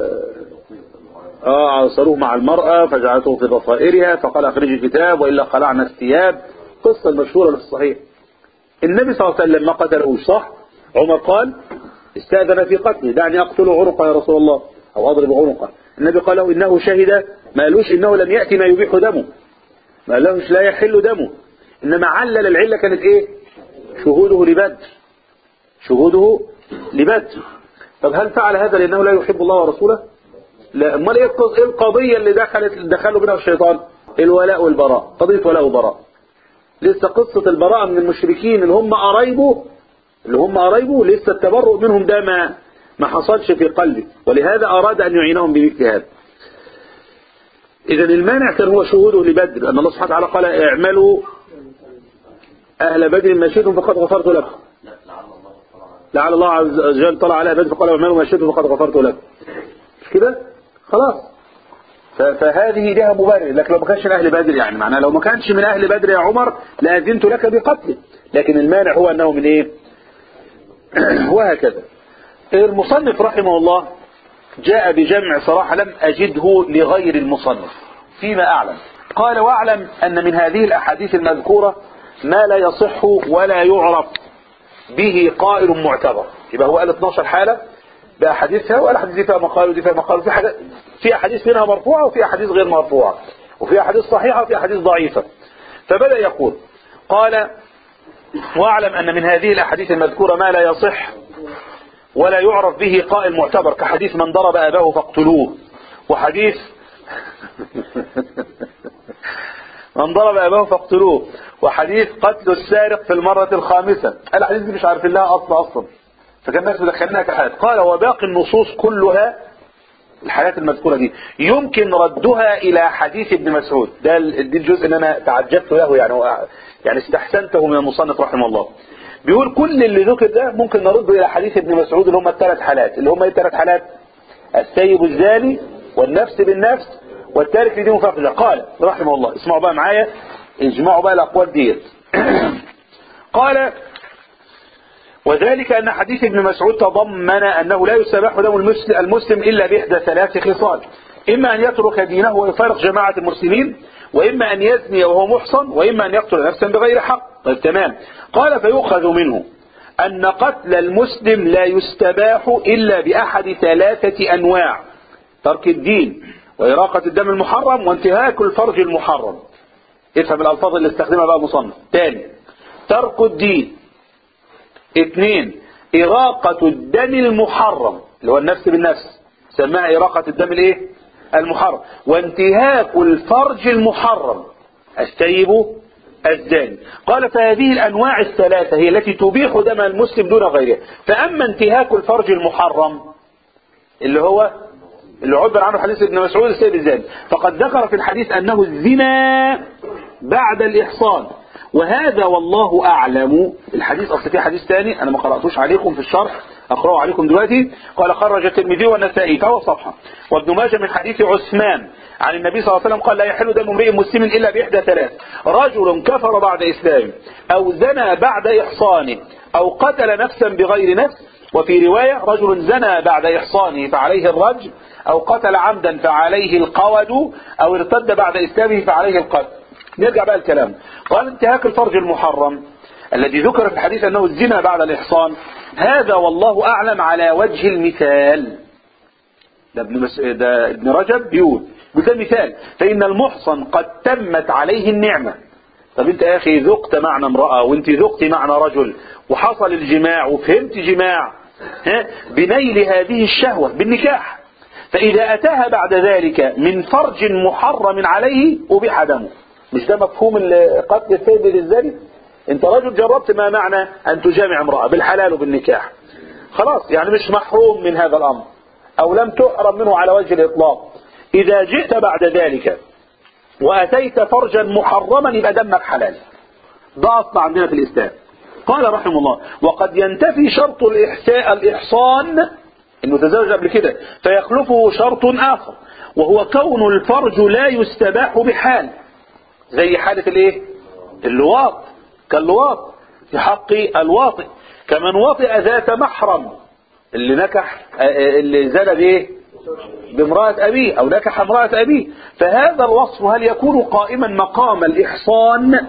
اه عصروه مع المرأة فجعلته في ضفائرها فقال اخرجي الكتاب وإلا خلعنا الثياب، قصة مشهورة في الصحيح. النبي صلى الله عليه وسلم ما قتلهوش صح؟ عمر قال استأذن في قتله، دعني أقتل عنقه يا رسول الله أو أضرب عنقه. النبي قال له إنه شهد، ما قالوش إنه لم يأتي ما يبيح دمه، ما قالوش لا يحل دمه، إنما علل العلة كانت إيه؟ شهوده لبدر، شهوده لبدر. طب هل فعل هذا لأنه لا يحب الله ورسوله؟ لا. أمال إيه القضية اللي دخلت دخلوا بينها الشيطان؟ الولاء والبراء، قضية ولاء وبراء. لسه قصة البراءة من المشركين اللي هم قرايبه اللي هم قرايبه لسه التبرؤ منهم ده ما ما حصلش في قلبه، ولهذا أراد أن يعينهم بمثل هذا. إذا المانع كان هو شهوده لبدر، أن الله سبحانه وتعالى قال اعملوا أهل بدر ما شئتم فقد غفرت لكم. لعل الله عز وجل طلع على بدر فقال اعملوا ما شئتم فقد غفرت لكم. مش كده؟ خلاص. فهذه لها مبرر. لكن لو ما كانش من أهل بدر، يعني معناه لو ما كانش من أهل بدر يا عمر لأذنت لك بقتله، لكن المانع هو أنه من إيه؟ وهكذا. المصنف رحمه الله جاء بجمع صراحة لم أجده لغير المصنف فيما أعلم. قال واعلم أن من هذه الأحاديث المذكورة ما لا يصح ولا يعرف به قائل معتبر. يبقى هو قال اثناشر حالة بأحاديثها، وقال حديث فيها مقال ودي فيها مقال، وفي حاجة في أحاديث منها مرفوعة وفي أحاديث غير مرفوعة، وفي أحاديث صحيحة وفي أحاديث ضعيفة. فبدأ يقول قال واعلم أن من هذه الأحاديث المذكورة ما لا يصح ولا يعرف به قائل معتبر، كحديث من ضرب أباه فاقتلوه، وحديث من ضرب أباه فاقتلوه، وحديث قتل السارق في المرة الخامسة. الحديث دي مش عارفين لها أصلا أصلا، فكان الناس مدخلناها كحالات. قال وباقي النصوص كلها الحالات المذكورة دي يمكن ردها إلى حديث ابن مسعود. ده دي الجزء اللي أنا تعجبت له، يعني يعني استحسنته من المصنف رحمه الله. بيقول كل اللي ذكر ده ممكن نرده إلى حديث ابن مسعود اللي هم الثلاث حالات. اللي هم ايه الثلاث حالات؟ السيب الزاني والنفس بالنفس والتارك لدين فقد. قال رحمه الله، اسمعوا بقى معايا، اجمعوا بقى الأقوال ديت. قال وذلك أن حديث ابن مسعود تضمن أنه لا يستباح دم المسلم إلا بإحدى ثلاث خصال: إما أن يترك دينه ويفارق جماعة المسلمين، وإما أن يزني وهو محصن، وإما أن يقتل نفسا بغير حق. طيب تمام. قال فيؤخذ منه أن قتل المسلم لا يستباح إلا بأحد ثلاثة أنواع: ترك الدين، وإراقة الدم المحرم، وانتهاك الفرج المحرم. افهم الألفاظ اللي استخدمها بقى مصنف. تاني: ترك الدين. اثنين: إراقة الدم المحرم اللي هو النفس بالنفس، سماها إراقة الدم الايه المحرم. وانتهاك الفرج المحرم، السيب الزاني. قال فهذه الأنواع الثلاثة هي التي تبيح دم المسلم دون غيره. فأما انتهاك الفرج المحرم اللي هو اللي عبر عنه حديث ابن مسعود السيب الزاني، فقد ذكر في الحديث أنه الزنا بعد الإحصان، وهذا والله أعلم. الحديث أصل فيه حديث ثاني أنا ما قرأتوش عليكم في الشرح، أقرأه عليكم دلوقتي. قال خرج الترمذي والنسائي فهو صفحة، وابن ماجه من حديث عثمان عن النبي صلى الله عليه وسلم قال: لا يحل دم امرئ مسلم إلا بإحدى ثلاث: رجل كفر بعد إسلامه، أو زنى بعد إحصانه، أو قتل نفسا بغير نفس. وفي رواية: رجل زنى بعد إحصانه فعليه الرجم، أو قتل عمدا فعليه القود، أو ارتد بعد إسلامه فعليه القتل. نرجع بقى الكلام. قال انتهاك الفرج المحرم الذي ذكر في الحديث أنه الزنا بعد الإحصان، هذا والله أعلم على وجه المثال. ده ابن, مس... ده ابن رجب بيقول ده مثال، فإن المحصن قد تمت عليه النعمة. طب انت يا أخي ذقت معنى امرأة، وانت ذقت معنى رجل، وحصل الجماع وفهمت جماع ها بنيل هذه الشهوة بالنكاح، فإذا أتاها بعد ذلك من فرج محرم عليه أبيح دمه. مش ده مفهوم قتل السيد بالزاني؟ انت رجل جربت ما معنى أن تجامع امرأة بالحلال وبالنكاح، خلاص يعني مش محروم من هذا الأمر، أو لم تحرم منه على وجه الإطلاق. إذا جئت بعد ذلك وأتيت فرجا محرما يبقى دمك حلال. ده أصل عندنا في الإسلام. قال رحمه الله: وقد ينتفي شرط الإحساء الإحصان إنه تزوج قبل كده، فيخلفه شرط آخر، وهو كون الفرج لا يستباح بحال، زي حالة الايه اللواط، كاللواط في حق الواطئ، كمن وطئ ذات محرم اللي نكح اللي زنى بايه بامرأة أبيه، أو نكح امرأة أبيه. فهذا الوصف هل يكون قائما مقام الإحصان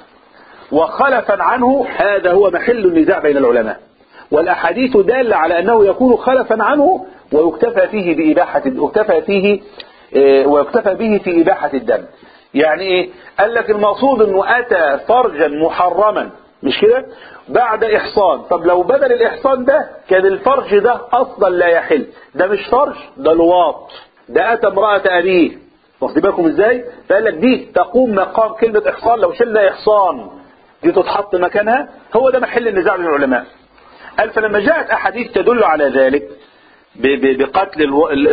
وخلفا عنه؟ هذا هو محل النزاع بين العلماء، والأحاديث دالة على أنه يكون خلفا عنه ويكتفى فيه بإباحة يكتفى فيه ويكتفى به في إباحة الدم. يعني ايه؟ قال لك المقصود انه اتى فرجا محرما، مش كده، بعد احصان. طب لو بدل الاحصان ده كان الفرج ده اصلا لا يحل، ده مش فرج، ده لواط، ده اتى امرأة ابيه. واخد بالكم ازاي؟ فقال لك دي تقوم مقام كلمة احصان، لو شلنا احصان دي تتحط مكانها. هو ده محل النزاع بين العلماء. قال فلما جاءت احاديث تدل على ذلك بقتل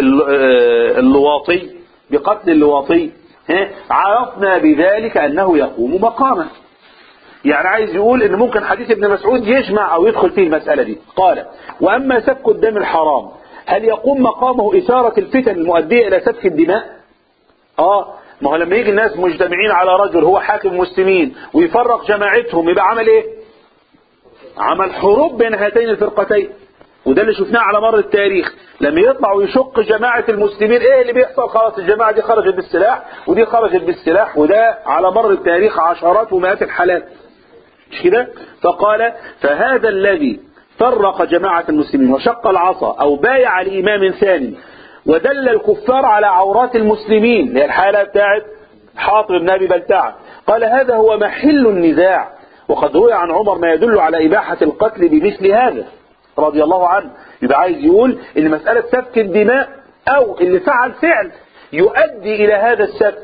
اللواطي بقتل اللواطي عرفنا بذلك أنه يقوم مقاما. يعني عايز يقول إن ممكن حديث ابن مسعود يجمع أو يدخل فيه المسألة دي. قال: وأما سفك الدم الحرام هل يقوم مقامه إثارة الفتن المؤدية إلى سفك الدماء؟ آه ما هو لما يجي الناس مجتمعين على رجل هو حاكم مسلمين ويفرق جماعتهم، يبقى عمل إيه؟ عمل حروب بين هاتين الفرقتين. وده اللي شفناه على مر التاريخ، لما يطلع ويشق جماعة المسلمين ايه اللي بيحصل؟ خلاص الجماعة دي خرجت بالسلاح ودي خرجت بالسلاح، وده على مر التاريخ عشرات ومئات الحالات، مش كده؟ فقال: فهذا الذي فرق جماعة المسلمين وشق العصا أو بايع لإمام ثاني ودل الكفار على عورات المسلمين، اللي هي الحالة بتاعت حاطب بن أبي بلتعة، قال: هذا هو محل النزاع. وقد روي عن عمر ما يدل على إباحة القتل بمثل هذا رضي الله عنه. يبقى عايز يقول ان مسألة سفك الدماء او اللي فعل فعل يؤدي الى هذا السفك،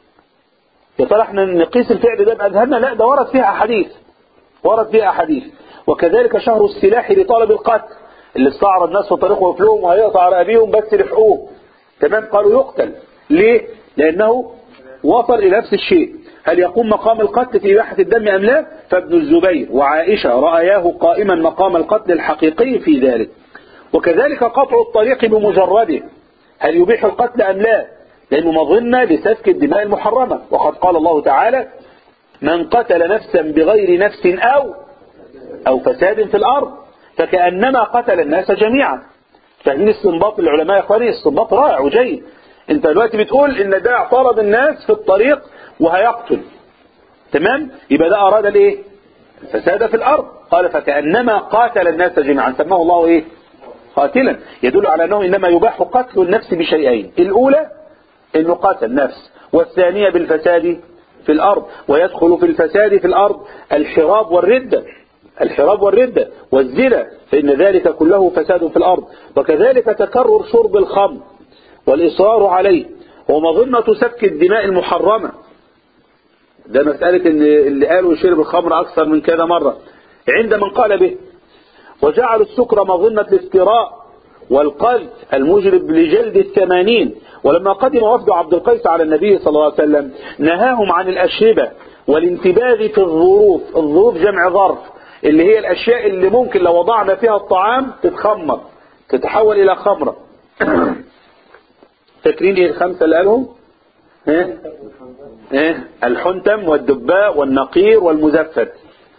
يا ترى احنا نقيس الفعل ده بأذهاننا؟ لا، ده ورد فيها احاديث ورد فيها احاديث. وكذلك شهر السلاح لطالب القتل اللي استعرض الناس في طريقه وفلوهم وهيقطع رقابيهم بس لحقوه، تمام، قالوا يقتل. ليه؟ لانه وصل الى نفس الشيء. هل يقوم مقام القتل في إباحة الدم أم لا؟ فابن الزبير وعائشة رأياه قائما مقام القتل الحقيقي في ذلك. وكذلك قطع الطريق بمجرده هل يبيح القتل أم لا؟ لأنه مظنة لسفك الدماء المحرمة. وقد قال الله تعالى من قتل نفسا بغير نفس أو أو فساد في الأرض فكأنما قتل الناس جميعا. فاهمين استنباط العلماء يا اخواني؟ استنباط رائع وجيد. انت دلوقتي بتقول ان ده اعترض الناس في الطريق وهيقتل، تمام؟ يبقى ده اراد الايه؟ الفساد في الارض. قال فكأنما قاتل الناس جميعا، سماه الله ايه؟ قاتلا. يدل على انه انما يباح قتل النفس بشيئين، الاولى انه قتل نفس، والثانية بالفساد في الارض. ويدخل في الفساد في الارض الحراب والردة، الحراب والردة والزنا، فإن ذلك كله فساد في الأرض. وكذلك تكرر شرب الخمر والإصرار عليه ومظنة سفك الدماء المحرمة. ده مسألة إن اللي قالوا يشرب الخمر أكثر من كذا مرة عند من قال به. وجعلوا السكر مظنة الافتراء والقذف الموجب لجلد الثمانين. ولما قدم وفد عبد القيس على النبي صلى الله عليه وسلم نهاهم عن الأشربة والانتباذ في الظروف. الظروف جمع ظرف، اللي هي الأشياء اللي ممكن لو وضعنا فيها الطعام تتخمر تتحول إلى خمرة. فاكرين ايه الخمسة اللي قالهم؟ ايه؟ ايه؟ الحنتم والدباء والنقير والمزفت.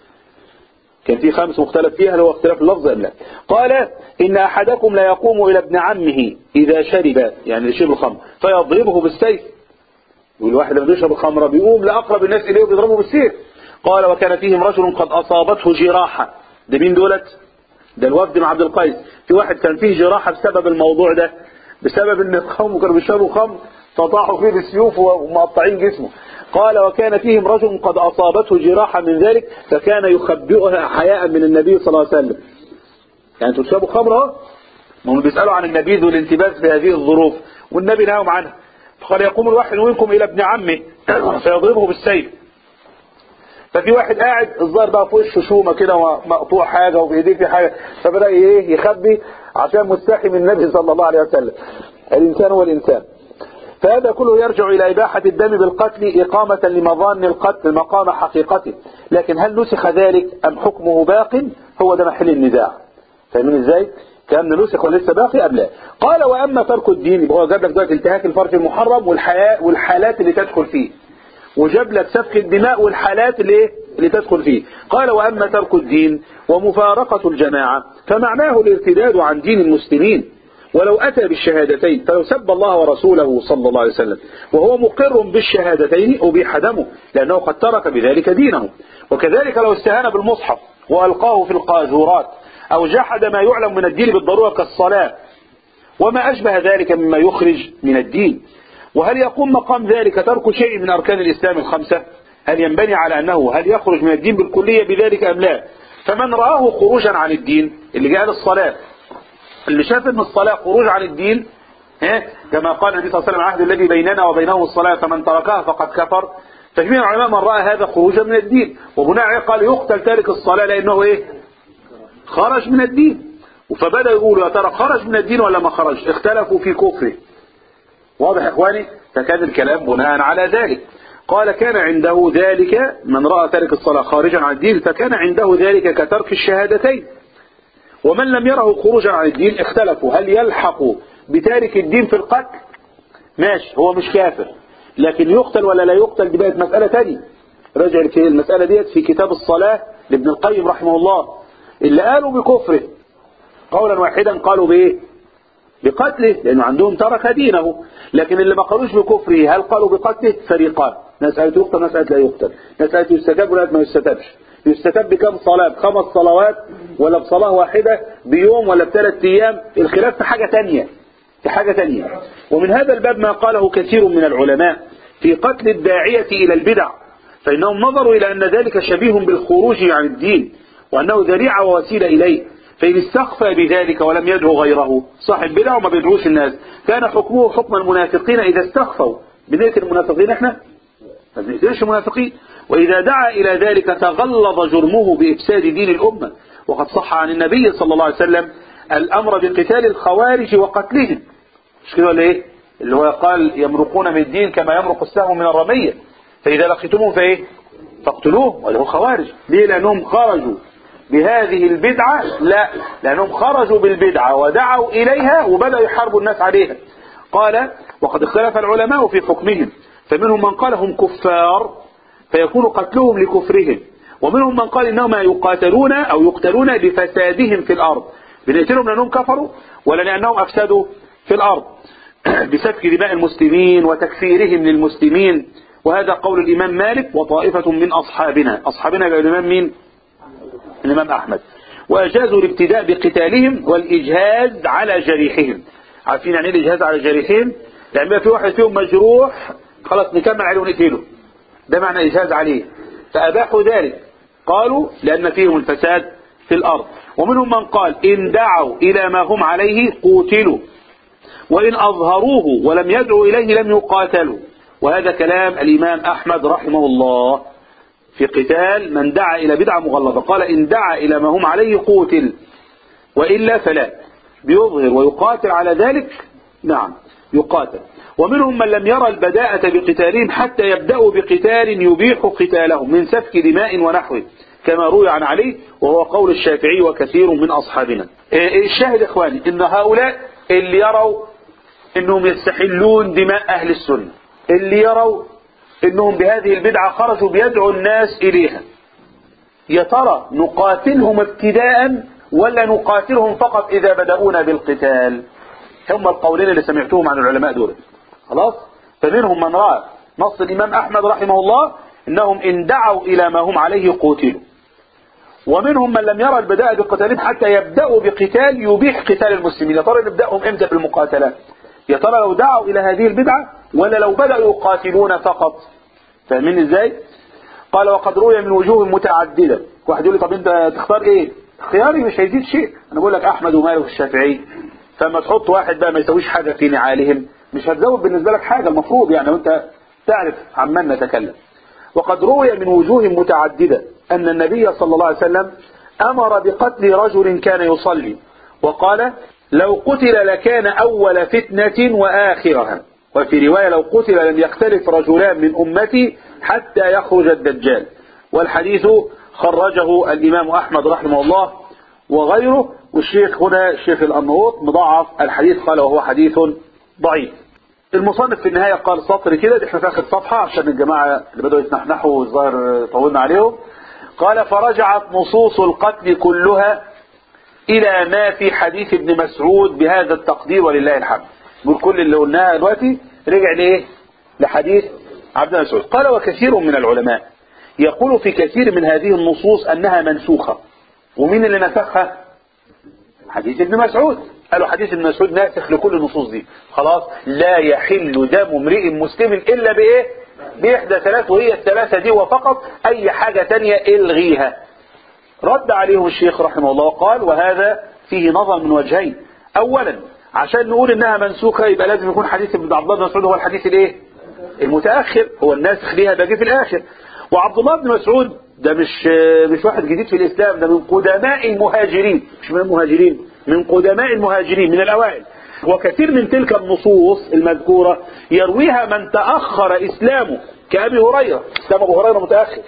كان في خمس مختلف فيها، هل هو اختلاف اللفظ أم لا؟ قال إن أحدكم لا يقوم إلى ابن عمه إذا شرب، يعني يشرب الخمر، فيضربه بالسيف. والواحد لما يشرب الخمر بيقوم لأقرب الناس إليه وبيضربه بالسيف. قال وكان فيهم رجل قد أصابته جراحة. ده مين دولت؟ ده الوفد مع عبد القيس. في واحد كان فيه جراحة بسبب الموضوع ده، بسبب ان القوم كانوا بيشربوا خمر فطاحوا فيه بالسيوف ومقطعين جسمه. قال وكان فيهم رجل قد أصابته جراحة من ذلك فكان يخبئها حياء من النبي صلى الله عليه وسلم. يعني انتوا تشربوا خمر اهو، هم بيسألوا عن النبيذ والانتباذ في هذه الظروف والنبي نهاهم عنها. فقال يقوم الواحد منكم إلى ابن عمه فيضربه بالسيف. ففي واحد قاعد الظاهر بقى في وشه شومه كده ومقطوع حاجه وبايديه في حاجه، فبدا ايه يخبي عشان مستحي من النبي صلى الله عليه وسلم. الانسان هو الانسان. فهذا كله يرجع الى اباحه الدم بالقتل اقامه لمظان القتل مقام حقيقته. لكن هل نسخ ذلك ام حكمه باق؟ هو ده محل النزاع. فاهمين ازاي؟ كان نسخ ولسه باقي ام لا؟ قال واما ترك الدين، هو جاب لك دلوقتي انتهاك الفرج المحرم والحياة والحالات اللي تدخل فيه، وجاب لك سفك الدماء والحالات اللي اللي تدخل فيه. قال واما ترك الدين ومفارقة الجماعة فمعناه الارتداد عن دين المسلمين. ولو اتى بالشهادتين، فلو سب الله ورسوله صلى الله عليه وسلم وهو مقر بالشهادتين ابيح دمه لانه قد ترك بذلك دينه. وكذلك لو استهان بالمصحف والقاه في القاذورات او جحد ما يعلم من الدين بالضرورة كالصلاة وما اشبه ذلك مما يخرج من الدين. وهل يقوم مقام ذلك ترك شيء من أركان الإسلام الخمسة؟ هل ينبني على أنه هل يخرج من الدين بالكلية بذلك أم لا؟ فمن رآه خروجا عن الدين، اللي جاء للصلاة، اللي شاف ان الصلاة خروج عن الدين، ها كما قال النبي صلى الله عليه وسلم العهد الذي بيننا وبينهم الصلاة فمن تركها فقد كفر. ففي من العلماء من رأى هذا خروجا من الدين، وبناء عليه قال يقتل تارك الصلاة لأنه إيه؟ خرج من الدين. فبدأ يقولوا يا ترى خرج من الدين ولا ما خرج؟ اختلفوا في كفره. واضح يا اخواني؟ فكان الكلام بناء على ذلك. قال كان عنده ذلك من رأى تارك الصلاة خارجا عن الدين فكان عنده ذلك كترك الشهادتين. ومن لم يره خروجا عن الدين اختلفوا هل يلحق بتارك الدين في القتل؟ ماشي، هو مش كافر لكن يقتل ولا لا يقتل؟ دي بقت مسألة تانية. رجع المسألة ديت في كتاب الصلاة لابن القيم رحمه الله. اللي قالوا بكفره قولا واحدا قالوا بايه؟ بقتله، لأنه عندهم ترك دينه. لكن اللي ما قالوش بكفره هل قالوا بقتله؟ فريقان، ناس قالت يقتل ناس قالت لا يقتل، ناس قالت يستتاب ولا ما يستتابش. يستتاب بكم صلاة؟ بخمس صلوات ولا بصلاة واحدة بيوم ولا بثلاث أيام؟ الخلاف في حاجة تانية، في حاجة تانية. ومن هذا الباب ما قاله كثير من العلماء في قتل الداعية إلى البدع، فإنهم نظروا إلى أن ذلك شبيه بالخروج عن الدين وأنه ذريعة ووسيلة إليه. فإن استخفى بذلك ولم يدعو غيره، صاحب بدعة وما بيدعوش الناس، كان حكمه حكم المنافقين إذا استخفوا. بنقتل المنافقين احنا؟ ما بنقتلش المنافقين. وإذا دعا إلى ذلك تغلظ جرمه بإفساد دين الأمة. وقد صح عن النبي صلى الله عليه وسلم الأمر بقتال الخوارج وقتلهم، مش كده ولا إيه؟ اللي هو قال يمرقون من الدين كما يمرق السهم من الرمية، فإذا لقيتموهم فإيه؟ فاقتلوهم. وله خوارج ليه؟ لأنهم خرجوا بهذه البدعة؟ لا، لأنهم خرجوا بالبدعة ودعوا إليها وبدأوا يحاربوا الناس عليها. قال وقد اختلف العلماء في حكمهم، فمنهم من قال هم كفار فيكون قتلهم لكفرهم، ومنهم من قال إنهم يقاتلون أو يقتلون لفسادهم في الأرض، بنقتلهم لأنهم كفروا ولا لأنهم أفسدوا في الأرض بسفك دماء المسلمين وتكفيرهم للمسلمين. وهذا قول الإمام مالك وطائفة من أصحابنا. أصحابنا الإمام مين؟ الإمام أحمد. وأجازوا الابتداء بقتالهم والإجهاز على جريحهم. عارفين يعني الإجهاز على جريحهم؟ يعني في واحد فيهم مجروح خلاص نكمل عليه ونقتله، ده معنى إجهاز عليه، فأباحوا ذلك، قالوا لأن فيهم الفساد في الأرض. ومنهم من قال إن دعوا إلى ما هم عليه قوتلوا، وإن أظهروه ولم يدعوا إليه لم يقاتلوا. وهذا كلام الإمام أحمد رحمه الله في قتال من دعا إلى بدعة مغلظة، قال إن دعا إلى ما هم عليه قوتل، وإلا فلا، بيظهر ويقاتل على ذلك نعم يقاتل. ومنهم من لم يرى البداءة بقتالهم حتى يبدأوا بقتال يبيح قتالهم من سفك دماء ونحوه، كما روي عن علي، وهو قول الشافعي وكثير من أصحابنا. الشاهد إخواني إن هؤلاء اللي يروا إنهم يستحلون دماء أهل السنة، اللي يروا إنهم بهذه البدعة خرجوا بيدعوا الناس إليها، يا ترى نقاتلهم ابتداء ولا نقاتلهم فقط إذا بدأونا بالقتال؟ هم القولين اللي سمعتوهم عن العلماء دول. خلاص. فمنهم من رأى نص الإمام أحمد رحمه الله إنهم إن دعوا إلى ما هم عليه قوتلوا، ومنهم من لم يرى البداء بقتالهم حتى يبدأوا بقتال يبيح قتال المسلمين. يا ترى نبدأهم إمتى في المقاتلات؟ يا ترى لو دعوا إلى هذه البدعة ولا لو بدأوا يقاتلون فقط؟ فاهمين إزاي؟ قال وقد روي من وجوه متعددة. واحد يقول لي طب أنت تختار إيه؟ اختياري مش هيزيد شيء، أنا بقول لك أحمد ومالك والشافعي، فما تحط واحد بقى ما يسويش حاجة في نعالهم مش هتزود بالنسبة لك حاجة المفروض يعني، وانت تعرف عمن نتكلم. وقد روي من وجوه متعددة أن النبي صلى الله عليه وسلم أمر بقتل رجل كان يصلي، وقال لو قتل لكان أول فتنة وآخرها، وفي رواية لو قتل لم يختلف رجلان من أمتي حتى يخرج الدجال. والحديث خرجه الإمام أحمد رحمه الله وغيره، والشيخ هنا الشيخ الأنهوط مضاعف الحديث قال وهو حديث ضعيف. المصنف في النهاية قال سطر كده، احنا في آخر صفحة عشان الجماعة اللي بدأوا يتنحنحوا والظاهر طولنا عليهم. قال فرجعت نصوص القتل كلها إلى ما في حديث ابن مسعود بهذا التقدير ولله الحمد. نقول كل اللي قلناها دلوقتي رجع لإيه؟ لحديث عبد الله مسعود. قال وكثير من العلماء يقول في كثير من هذه النصوص أنها منسوخة. ومين اللي نسخها؟ حديث ابن مسعود. قالوا حديث ابن مسعود ناسخ لكل النصوص دي، خلاص لا يحل دم امرئ مسلم إلا بإيه؟ بإحدى ثلاث، وهي الثلاثة دي وفقط، أي حاجة تانية إلغيها. رد عليهم الشيخ رحمه الله وقال وهذا فيه نظر من وجهين. أولا عشان نقول إنها منسوخة يبقى لازم يكون حديث ابن عبد الله بن مسعود هو الحديث الإيه؟ المتأخر، هو الناسخ ليها باقي في الآخر. وعبد الله بن مسعود ده مش مش واحد جديد في الإسلام، ده من قدماء المهاجرين، مش من المهاجرين، من قدماء المهاجرين من الأوائل. وكثير من تلك النصوص المذكورة يرويها من تأخر إسلامه كأبي هريرة. إسلام أبو هريرة متأخر،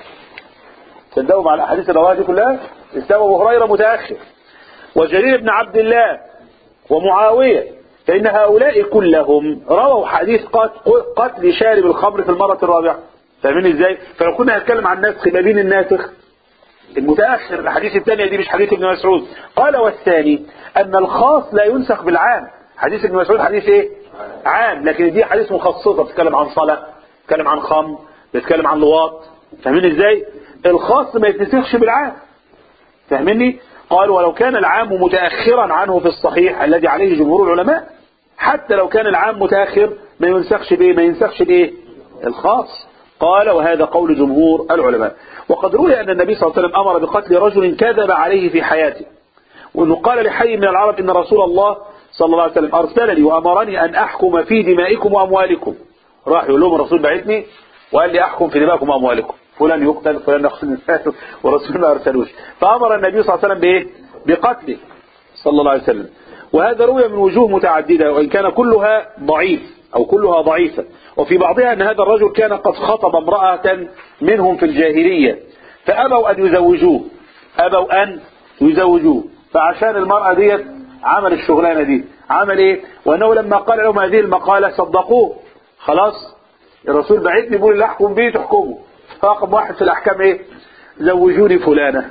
تداوم على الأحاديث الرواية دي كلها، إسلام أبو هريرة متأخر، وجرير بن عبد الله ومعاوية، فإن هؤلاء كلهم رووا حديث قتل شارب الخمر في المرة الرابعة. فاهمين ازاي؟ فلو كنا هنتكلم عن الناسخ ما بين الناسخ المتأخر، الحديث الثانية دي مش حديث ابن مسعود. قال والثاني أن الخاص لا ينسخ بالعام. حديث ابن مسعود حديث ايه؟ عام، لكن دي حديث مخصصة، بتتكلم عن صلاة، بتتكلم عن خمر، بتتكلم عن لواط. فاهمين ازاي؟ الخاص ما يتنسخش بالعام. فاهميني؟ قال ولو كان العام متأخرا عنه في الصحيح الذي عليه جمهور العلماء، حتى لو كان العام متأخر ما ينسخش بايه؟ ما ينسخش بايه؟ الخاص. قال وهذا قول جمهور العلماء. وقد روي أن النبي صلى الله عليه وسلم أمر بقتل رجل كذب عليه في حياته، وأنه قال لحي من العرب إن رسول الله صلى الله عليه وسلم أرسلني وأمرني أن أحكم في دمائكم وأموالكم. راح يقول لهم الرسول بعثني وقال لي أحكم في دمائكم وأموالكم، فلان يقتل فلان يقتل ورسول ما أرسلوش، فأمر النبي صلى الله عليه وسلم بإيه؟ بقتله صلى الله عليه وسلم. وهذا روي من وجوه متعددة، وإن كان كلها ضعيف أو كلها ضعيفة. وفي بعضها أن هذا الرجل كان قد خطب امرأة منهم في الجاهلية فأبوا أن يزوجوه، أبوا أن يزوجوه، فعشان المرأة ديت عمل الشغلانة دي، عمل ايه؟ وانه لما قال لهم هذه المقالة صدقوه. خلاص الرسول بعتني بيقول اللي احكم بيه تحكمه. رقم واحد في الاحكام ايه؟ زوجوني فلانة.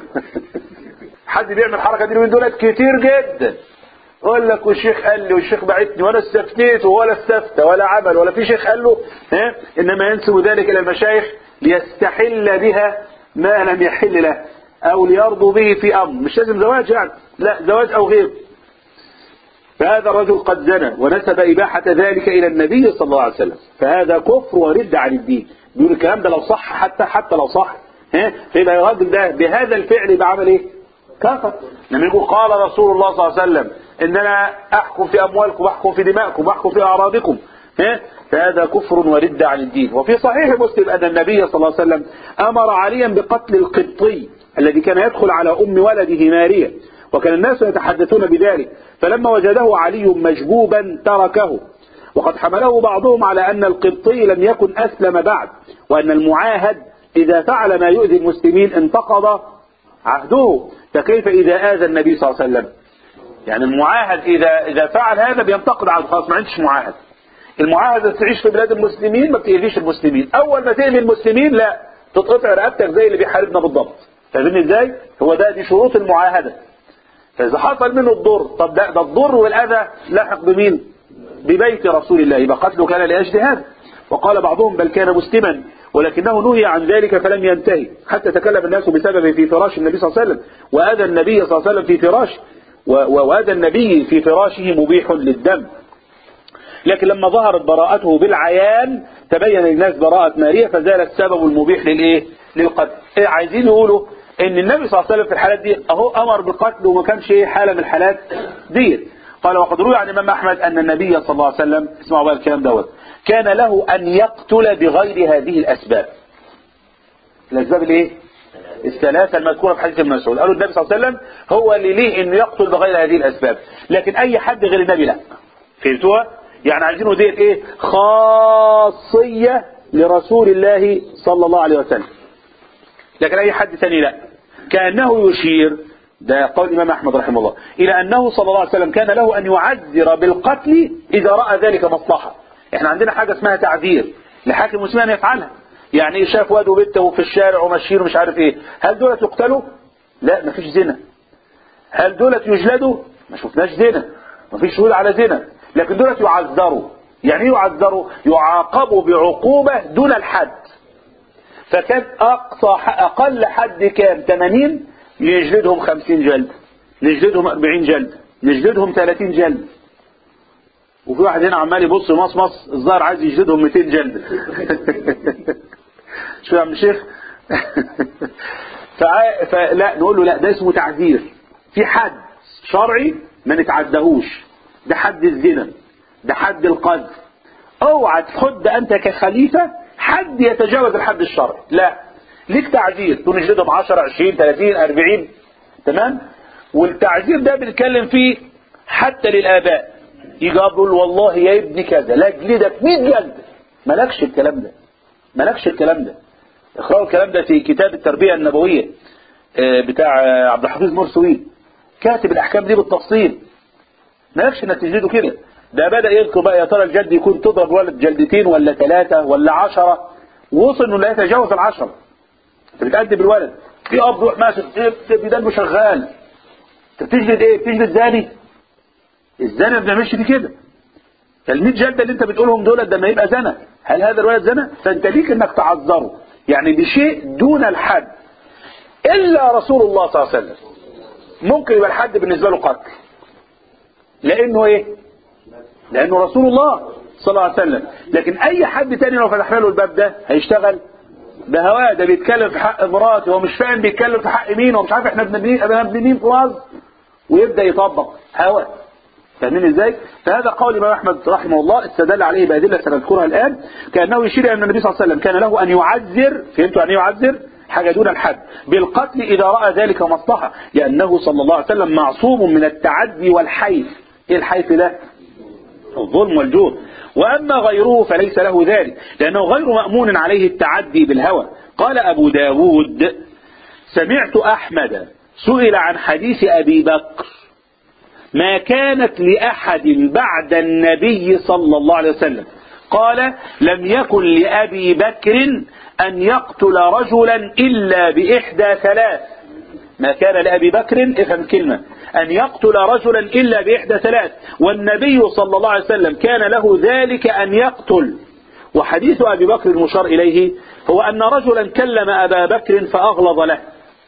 حد بيعمل الحركة دي من دولت كتير جدا. يقول لك والشيخ قال لي والشيخ بعتني وانا استفتيت ولا استفتى ولا عمل ولا في شيخ قال له. ها؟ انما ينسب ذلك الى المشايخ ليستحل بها ما لم يحل له او ليرضوا به في امر. مش لازم زواج يعني، لا زواج او غير. فهذا الرجل قد زنى ونسب اباحة ذلك الى النبي صلى الله عليه وسلم، فهذا كفر ورد عن الدين. بيقول الكلام ده لو صح، حتى حتى لو صح ها، فيبقى الراجل ده بهذا الفعل بعمل ايه؟ كفر. لما يقول قال رسول الله صلى الله عليه وسلم ان انا احكم في اموالكم واحكم في دمائكم واحكم في اعراضكم، ها، فهذا كفر ورد عن الدين. وفي صحيح مسلم ان النبي صلى الله عليه وسلم امر عليا بقتل القبطي الذي كان يدخل على ام ولده ماريا، وكان الناس يتحدثون بذلك، فلما وجده علي مجبوبا تركه. وقد حمله بعضهم على ان القبطي لم يكن اسلم بعد، وان المعاهد اذا فعل ما يؤذي المسلمين انتقض عهده، فكيف اذا اذى النبي صلى الله عليه وسلم؟ يعني المعاهد اذا اذا فعل هذا بينتقض عهده، خلاص ما عندش معاهد. المعاهد تعيش في بلاد المسلمين ما بتأذيش المسلمين، اول ما تأذي المسلمين لا تتقطع رقبتك زي اللي بيحاربنا بالضبط. فاهمين ازاي؟ هو ده دي شروط المعاهده. فاذا حصل منه الضر، طب ده, ده الضر والاذى لاحق بمين؟ ببيت رسول الله، يبقى قتله كان لاجل هذا. وقال بعضهم بل كان مسلما ولكنه نهي عن ذلك فلم ينتهي حتى تكلم الناس بسببه في فراش النبي صلى الله عليه وسلم، واذى النبي صلى الله عليه وسلم في فراشه، واذى النبي في فراشه مبيح للدم. لكن لما ظهرت براءته بالعيان تبين للناس براءة ماريا فزال السبب المبيح للايه؟ للقتل. إيه عايزين يقولوا ان النبي صلى الله عليه وسلم في الحالات دي اهو امر بالقتل وما كانش ايه حالة من الحالات دي. قال وقد روي عن الامام احمد ان النبي صلى الله عليه وسلم، اسمعوا بقى الكلام دوت، كان له ان يقتل بغير هذه الاسباب. الاسباب الايه؟ الثلاثة المذكورة في حديث ابن مسعود. قالوا النبي صلى الله عليه وسلم هو اللي ليه انه يقتل بغير هذه الاسباب، لكن اي حد غير النبي لا. فهمتوها؟ يعني عايزينه ديت ايه؟ خاصية لرسول الله صلى الله عليه وسلم، لكن اي حد ثاني لا. كأنه يشير، ده قول الامام احمد رحمه الله، الى انه صلى الله عليه وسلم كان له ان يعذر بالقتل اذا رأى ذلك مصلحة. احنا عندنا حاجة اسمها تعذير لحاكم مسلم ان يفعلها. يعني شاف واد وبنته في الشارع وماشيين ومش عارف ايه، هل دولت يقتلوا؟ لا، مفيش زنا. هل دولت يجلدوا؟ ما شفناش زنا، مفيش شهود على زنا، لكن دولت يعذروا. يعني ايه يعذروا؟ يعاقبوا بعقوبة دون الحد. فكان اقصى اقل حد كان ثمانين، يجلدهم خمسين جلد، نجلدهم أربعين جلد، نجلدهم ثلاثين جلد. وفي واحد هنا عمال يبص مصمص الظاهر عايز يجلدهم مئتين جلد. شو يا عم الشيخ؟ فلا نقول له لا، ده اسمه تعذير، في حد شرعي ما نتعدهوش، ده حد الزنا، ده حد القذف. اوعى تحد انت كخليفة حد يتجاوز الحد الشرعي، لا، ليك تعذير تنجلدهم عشرة عشرين ثلاثين أربعين، تمام. والتعذير ده بنتكلم فيه حتى للآباء، يجي يقول والله يا ابني كذا لا اجلدك مئة جلد، مالكش الكلام ده، مالكش الكلام ده. اقرأوا الكلام ده في كتاب التربية النبوية بتاع عبد الحفيظ مرسوي، كاتب الأحكام دي بالتفصيل. مالكش انك تجلده كده. ده بدأ يذكر بقى يا ترى الجلد يكون تضرب ولد جلدتين ولا ثلاثة ولا عشرة، ووصل انه لا يتجاوز العشرة. انت بتأدب الولد، في اب روح ماسك بدنه شغال، انت بتجلد ايه؟ بتجلد زاني؟ الزاني ما بنعملش فيه كده. فالمئة جلدة اللي انت بتقولهم دول ده ما يبقى زنا، هل هذا الولد زنا؟ فانت ليك انك تعذره يعني بشيء دون الحد. الا رسول الله صلى الله عليه وسلم ممكن يبقى الحد بالنسبة له قتل، لانه ايه؟ لانه رسول الله صلى الله عليه وسلم. لكن اي حد تاني لو فتحنا له الباب ده هيشتغل بهواه، ده بيتكلم في حق مراته ومش فاهم بيتكلم في حق مين ومش عارف احنا ابن مين في وعظ، ويبدا يطبق هوى. فاهمين ازاي؟ فهذا قول الامام احمد رحمه الله استدل عليه بادله سنذكرها الان، كانه يشير ان النبي صلى الله عليه وسلم كان له ان يعذر، فهمتوا يعني يعذر؟ حاجه دون الحد بالقتل اذا راى ذلك مصلحه، لانه صلى الله عليه وسلم معصوم من التعدي والحيف. ايه الحيف ده؟ الظلم والجور. واما غيره فليس له ذلك، لانه غير مأمون عليه التعدي بالهوى. قال ابو داود سمعت احمد سئل عن حديث ابي بكر ما كانت لأحد بعد النبي صلى الله عليه وسلم. قال لم يكن لأبي بكر أن يقتل رجلا إلا بإحدى ثلاث. ما كان لأبي بكر، افهم كلمة، أن يقتل رجلا إلا بإحدى ثلاث، والنبي صلى الله عليه وسلم كان له ذلك أن يقتل. وحديث أبي بكر المشار إليه هو أن رجلا كلم أبا بكر فأغلظ له.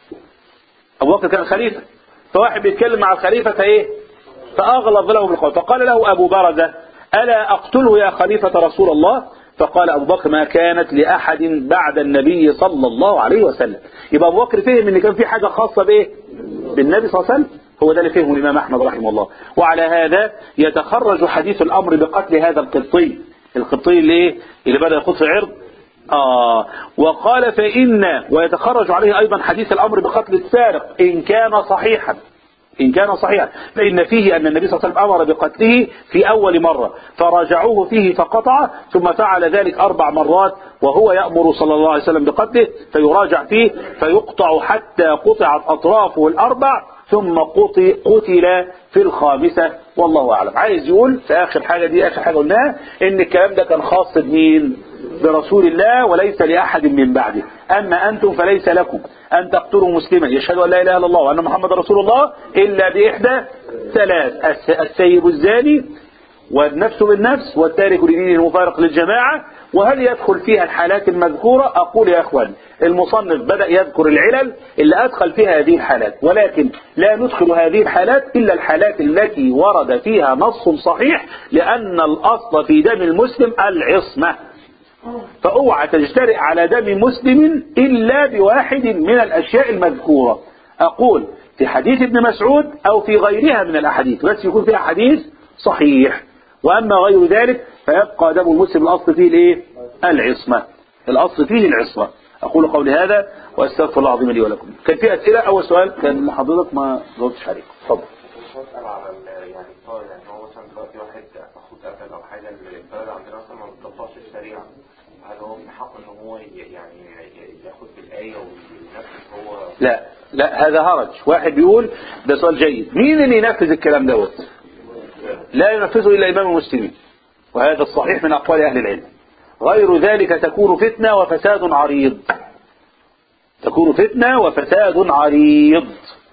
أبو بكر كان خليفة، فواحد بيتكلم مع الخليفة فإيه؟ فأغلظ له بالقول، فقال له أبو برزة ألا أقتله يا خليفة رسول الله؟ فقال أبو بكر ما كانت لأحد بعد النبي صلى الله عليه وسلم. يبقى أبو بكر فهم أن كان في حاجة خاصة بإيه؟ بالنبي صلى الله عليه وسلم. هو ده اللي فهمه الإمام أحمد رحمه الله. وعلى هذا يتخرج حديث الأمر بقتل هذا القبطي، القبطي اللي إيه؟ اللي بدأ يخوض في عرض. آه وقال فإن ويتخرج عليه أيضا حديث الأمر بقتل السارق إن كان صحيحا، إن كان صحيحا، فإن فيه أن النبي صلى الله عليه وسلم أمر بقتله في أول مرة فراجعوه فيه فقطع، ثم فعل ذلك أربع مرات وهو يأمر صلى الله عليه وسلم بقتله فيراجع فيه فيقطع حتى قطعت أطرافه الأربع ثم قتل في الخامسة والله أعلم. عايز يقول في آخر حاجة دي، آخر حاجة قلناها، إن الكلام ده كان خاص بمين؟ برسول الله وليس لأحد من بعده. أما أنتم فليس لكم أن تقتلوا مسلما يشهد أن لا إله إلا الله وأن محمد رسول الله إلا بإحدى ثلاث: السيب الزاني والنفس بالنفس والتارك لدينه المفارق للجماعة. وهل يدخل فيها الحالات المذكورة؟ أقول يا أخوان المصنف بدأ يذكر العلل اللي أدخل فيها هذه الحالات، ولكن لا ندخل هذه الحالات إلا الحالات التي ورد فيها نص صحيح، لأن الأصل في دم المسلم العصمة. فأوعى تجترئ على دم مسلم إلا بواحد من الأشياء المذكورة، أقول في حديث ابن مسعود أو في غيرها من الأحاديث، بس يكون فيها حديث صحيح. وأما غير ذلك فيبقى دم المسلم الأصل فيه الإيه؟ العصمة، الأصل فيه العصمة. أقول قولي هذا وأستغفر الله العظيم لي ولكم. كان في أسئلة؟ أول سؤال كان لحضرتك ما جاوبتش عليه، اتفضل. بسأل على يعني طالع يعني هو مثلا دلوقتي واحد أخوه قتل أو حاجة، البلد عندنا مثلا ما بتطبقش الشريعة، هل هو من حقه إن هو يعني ياخد بالآية وينفذ هو؟ لا لا، هذا هرج. واحد بيقول ده سؤال جيد، مين اللي ينفذ الكلام دوت؟ لا ينفذه إلا إمام المسلمين، وهذا الصحيح من أقوال أهل العلم. غير ذلك تكون فتنة وفساد عريض، تكون فتنة وفساد عريض.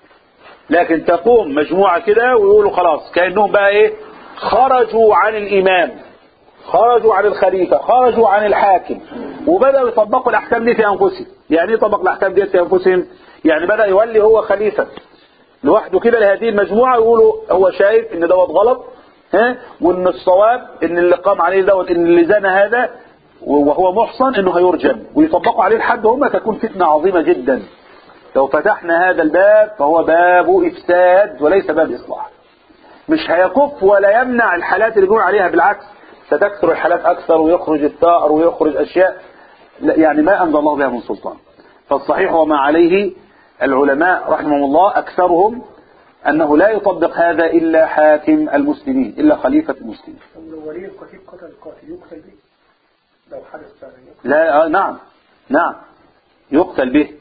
لكن تقوم مجموعة كده ويقولوا خلاص كأنهم بقى إيه؟ خرجوا عن الإمام، خرجوا عن الخليفة، خرجوا عن الحاكم، وبدأوا يطبقوا الأحكام دي في أنفسهم. يعني يطبق الأحكام دي في أنفسهم؟ يعني بدأ يولي هو خليفة لوحده كده لهذه المجموعة، يقولوا هو شايف ان دوت غلط، ها، وان الصواب ان اللي قام عليه دوت ان اللي زنى هذا وهو محصن انه هيرجم، ويطبقوا عليه الحد. هم تكون فتنة عظيمة جدا. لو فتحنا هذا الباب فهو باب إفساد وليس باب إصلاح. مش هيكف ولا يمنع الحالات اللي يقولون عليها، بالعكس ستكثر الحالات أكثر ويخرج الثأر ويخرج أشياء يعني ما أنزل الله بها من سلطان. فالصحيح وما عليه العلماء رحمهم الله أكثرهم أنه لا يطبق هذا إلا حاكم المسلمين، إلا خليفة المسلمين. لو ولي القتيل قتل القاتل يقتل به لو حدث فعلا؟ لا آه نعم نعم يقتل به.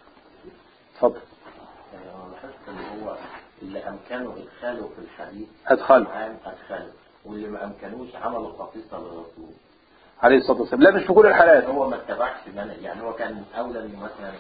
اتفضل. يعني أنا لاحظت إن هو اللي أمكنه إدخاله في الحديث أدخله، أدخله، واللي ما أمكنوش عملوا خصيصة للرسول عليه الصلاة والسلام. لا مش في كل الحالات. هو ما اتبعش منهج، يعني هو كان أولى إنه مثلا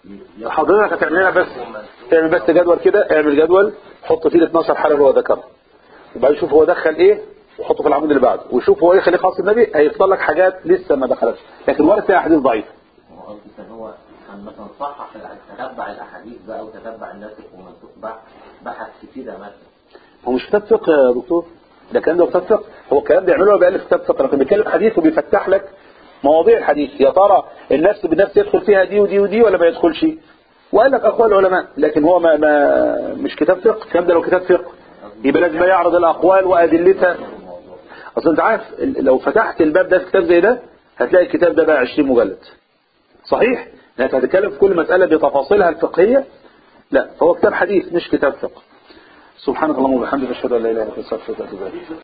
حضرتك هتعملها بس تعمل بس جدول كده، اعمل جدول حط فيه اثناشر حالة اللي هو ذكرها، وبعدين شوف هو دخل ايه وحطه في العمود اللي بعده، وشوف هو ايه خليه خاص النبي، هيفضل لك حاجات لسه ما دخلتش، لكن ورد فيها احاديث ضعيفه. هو كان هو كان مثلا صحح تتبع الاحاديث بقى وتتبع الناسخ ومنسوخ، بحث كتير مثلا. هو مش كتاب فقه يا دكتور، ده كلام ده كتاب فقه، هو الكلام ده يعمله بألف كتاب فقه، لكن بيتكلم حديث وبيفتح لك مواضيع الحديث، يا ترى النفس بالنفس يدخل فيها دي ودي ودي ولا ما يدخلش، وقال لك أقوال العلماء، لكن هو ما, ما مش كتاب فقه. الكلام ده لو كتاب فقه يبقى لازم يعرض الأقوال وأدلتها. أصلا أنت عارف لو فتحت الباب ده في كتاب زي ده هتلاقي الكتاب ده بقى عشرين مجلد، صحيح؟ لأنك هتتكلم في كل مسألة بتفاصيلها الفقهية، لا، فهو كتاب حديث مش كتاب فقه. سبحانك اللهم وبحمدك أشهد أن لا إله إلا أنت أستغفرك وأتوب إليك.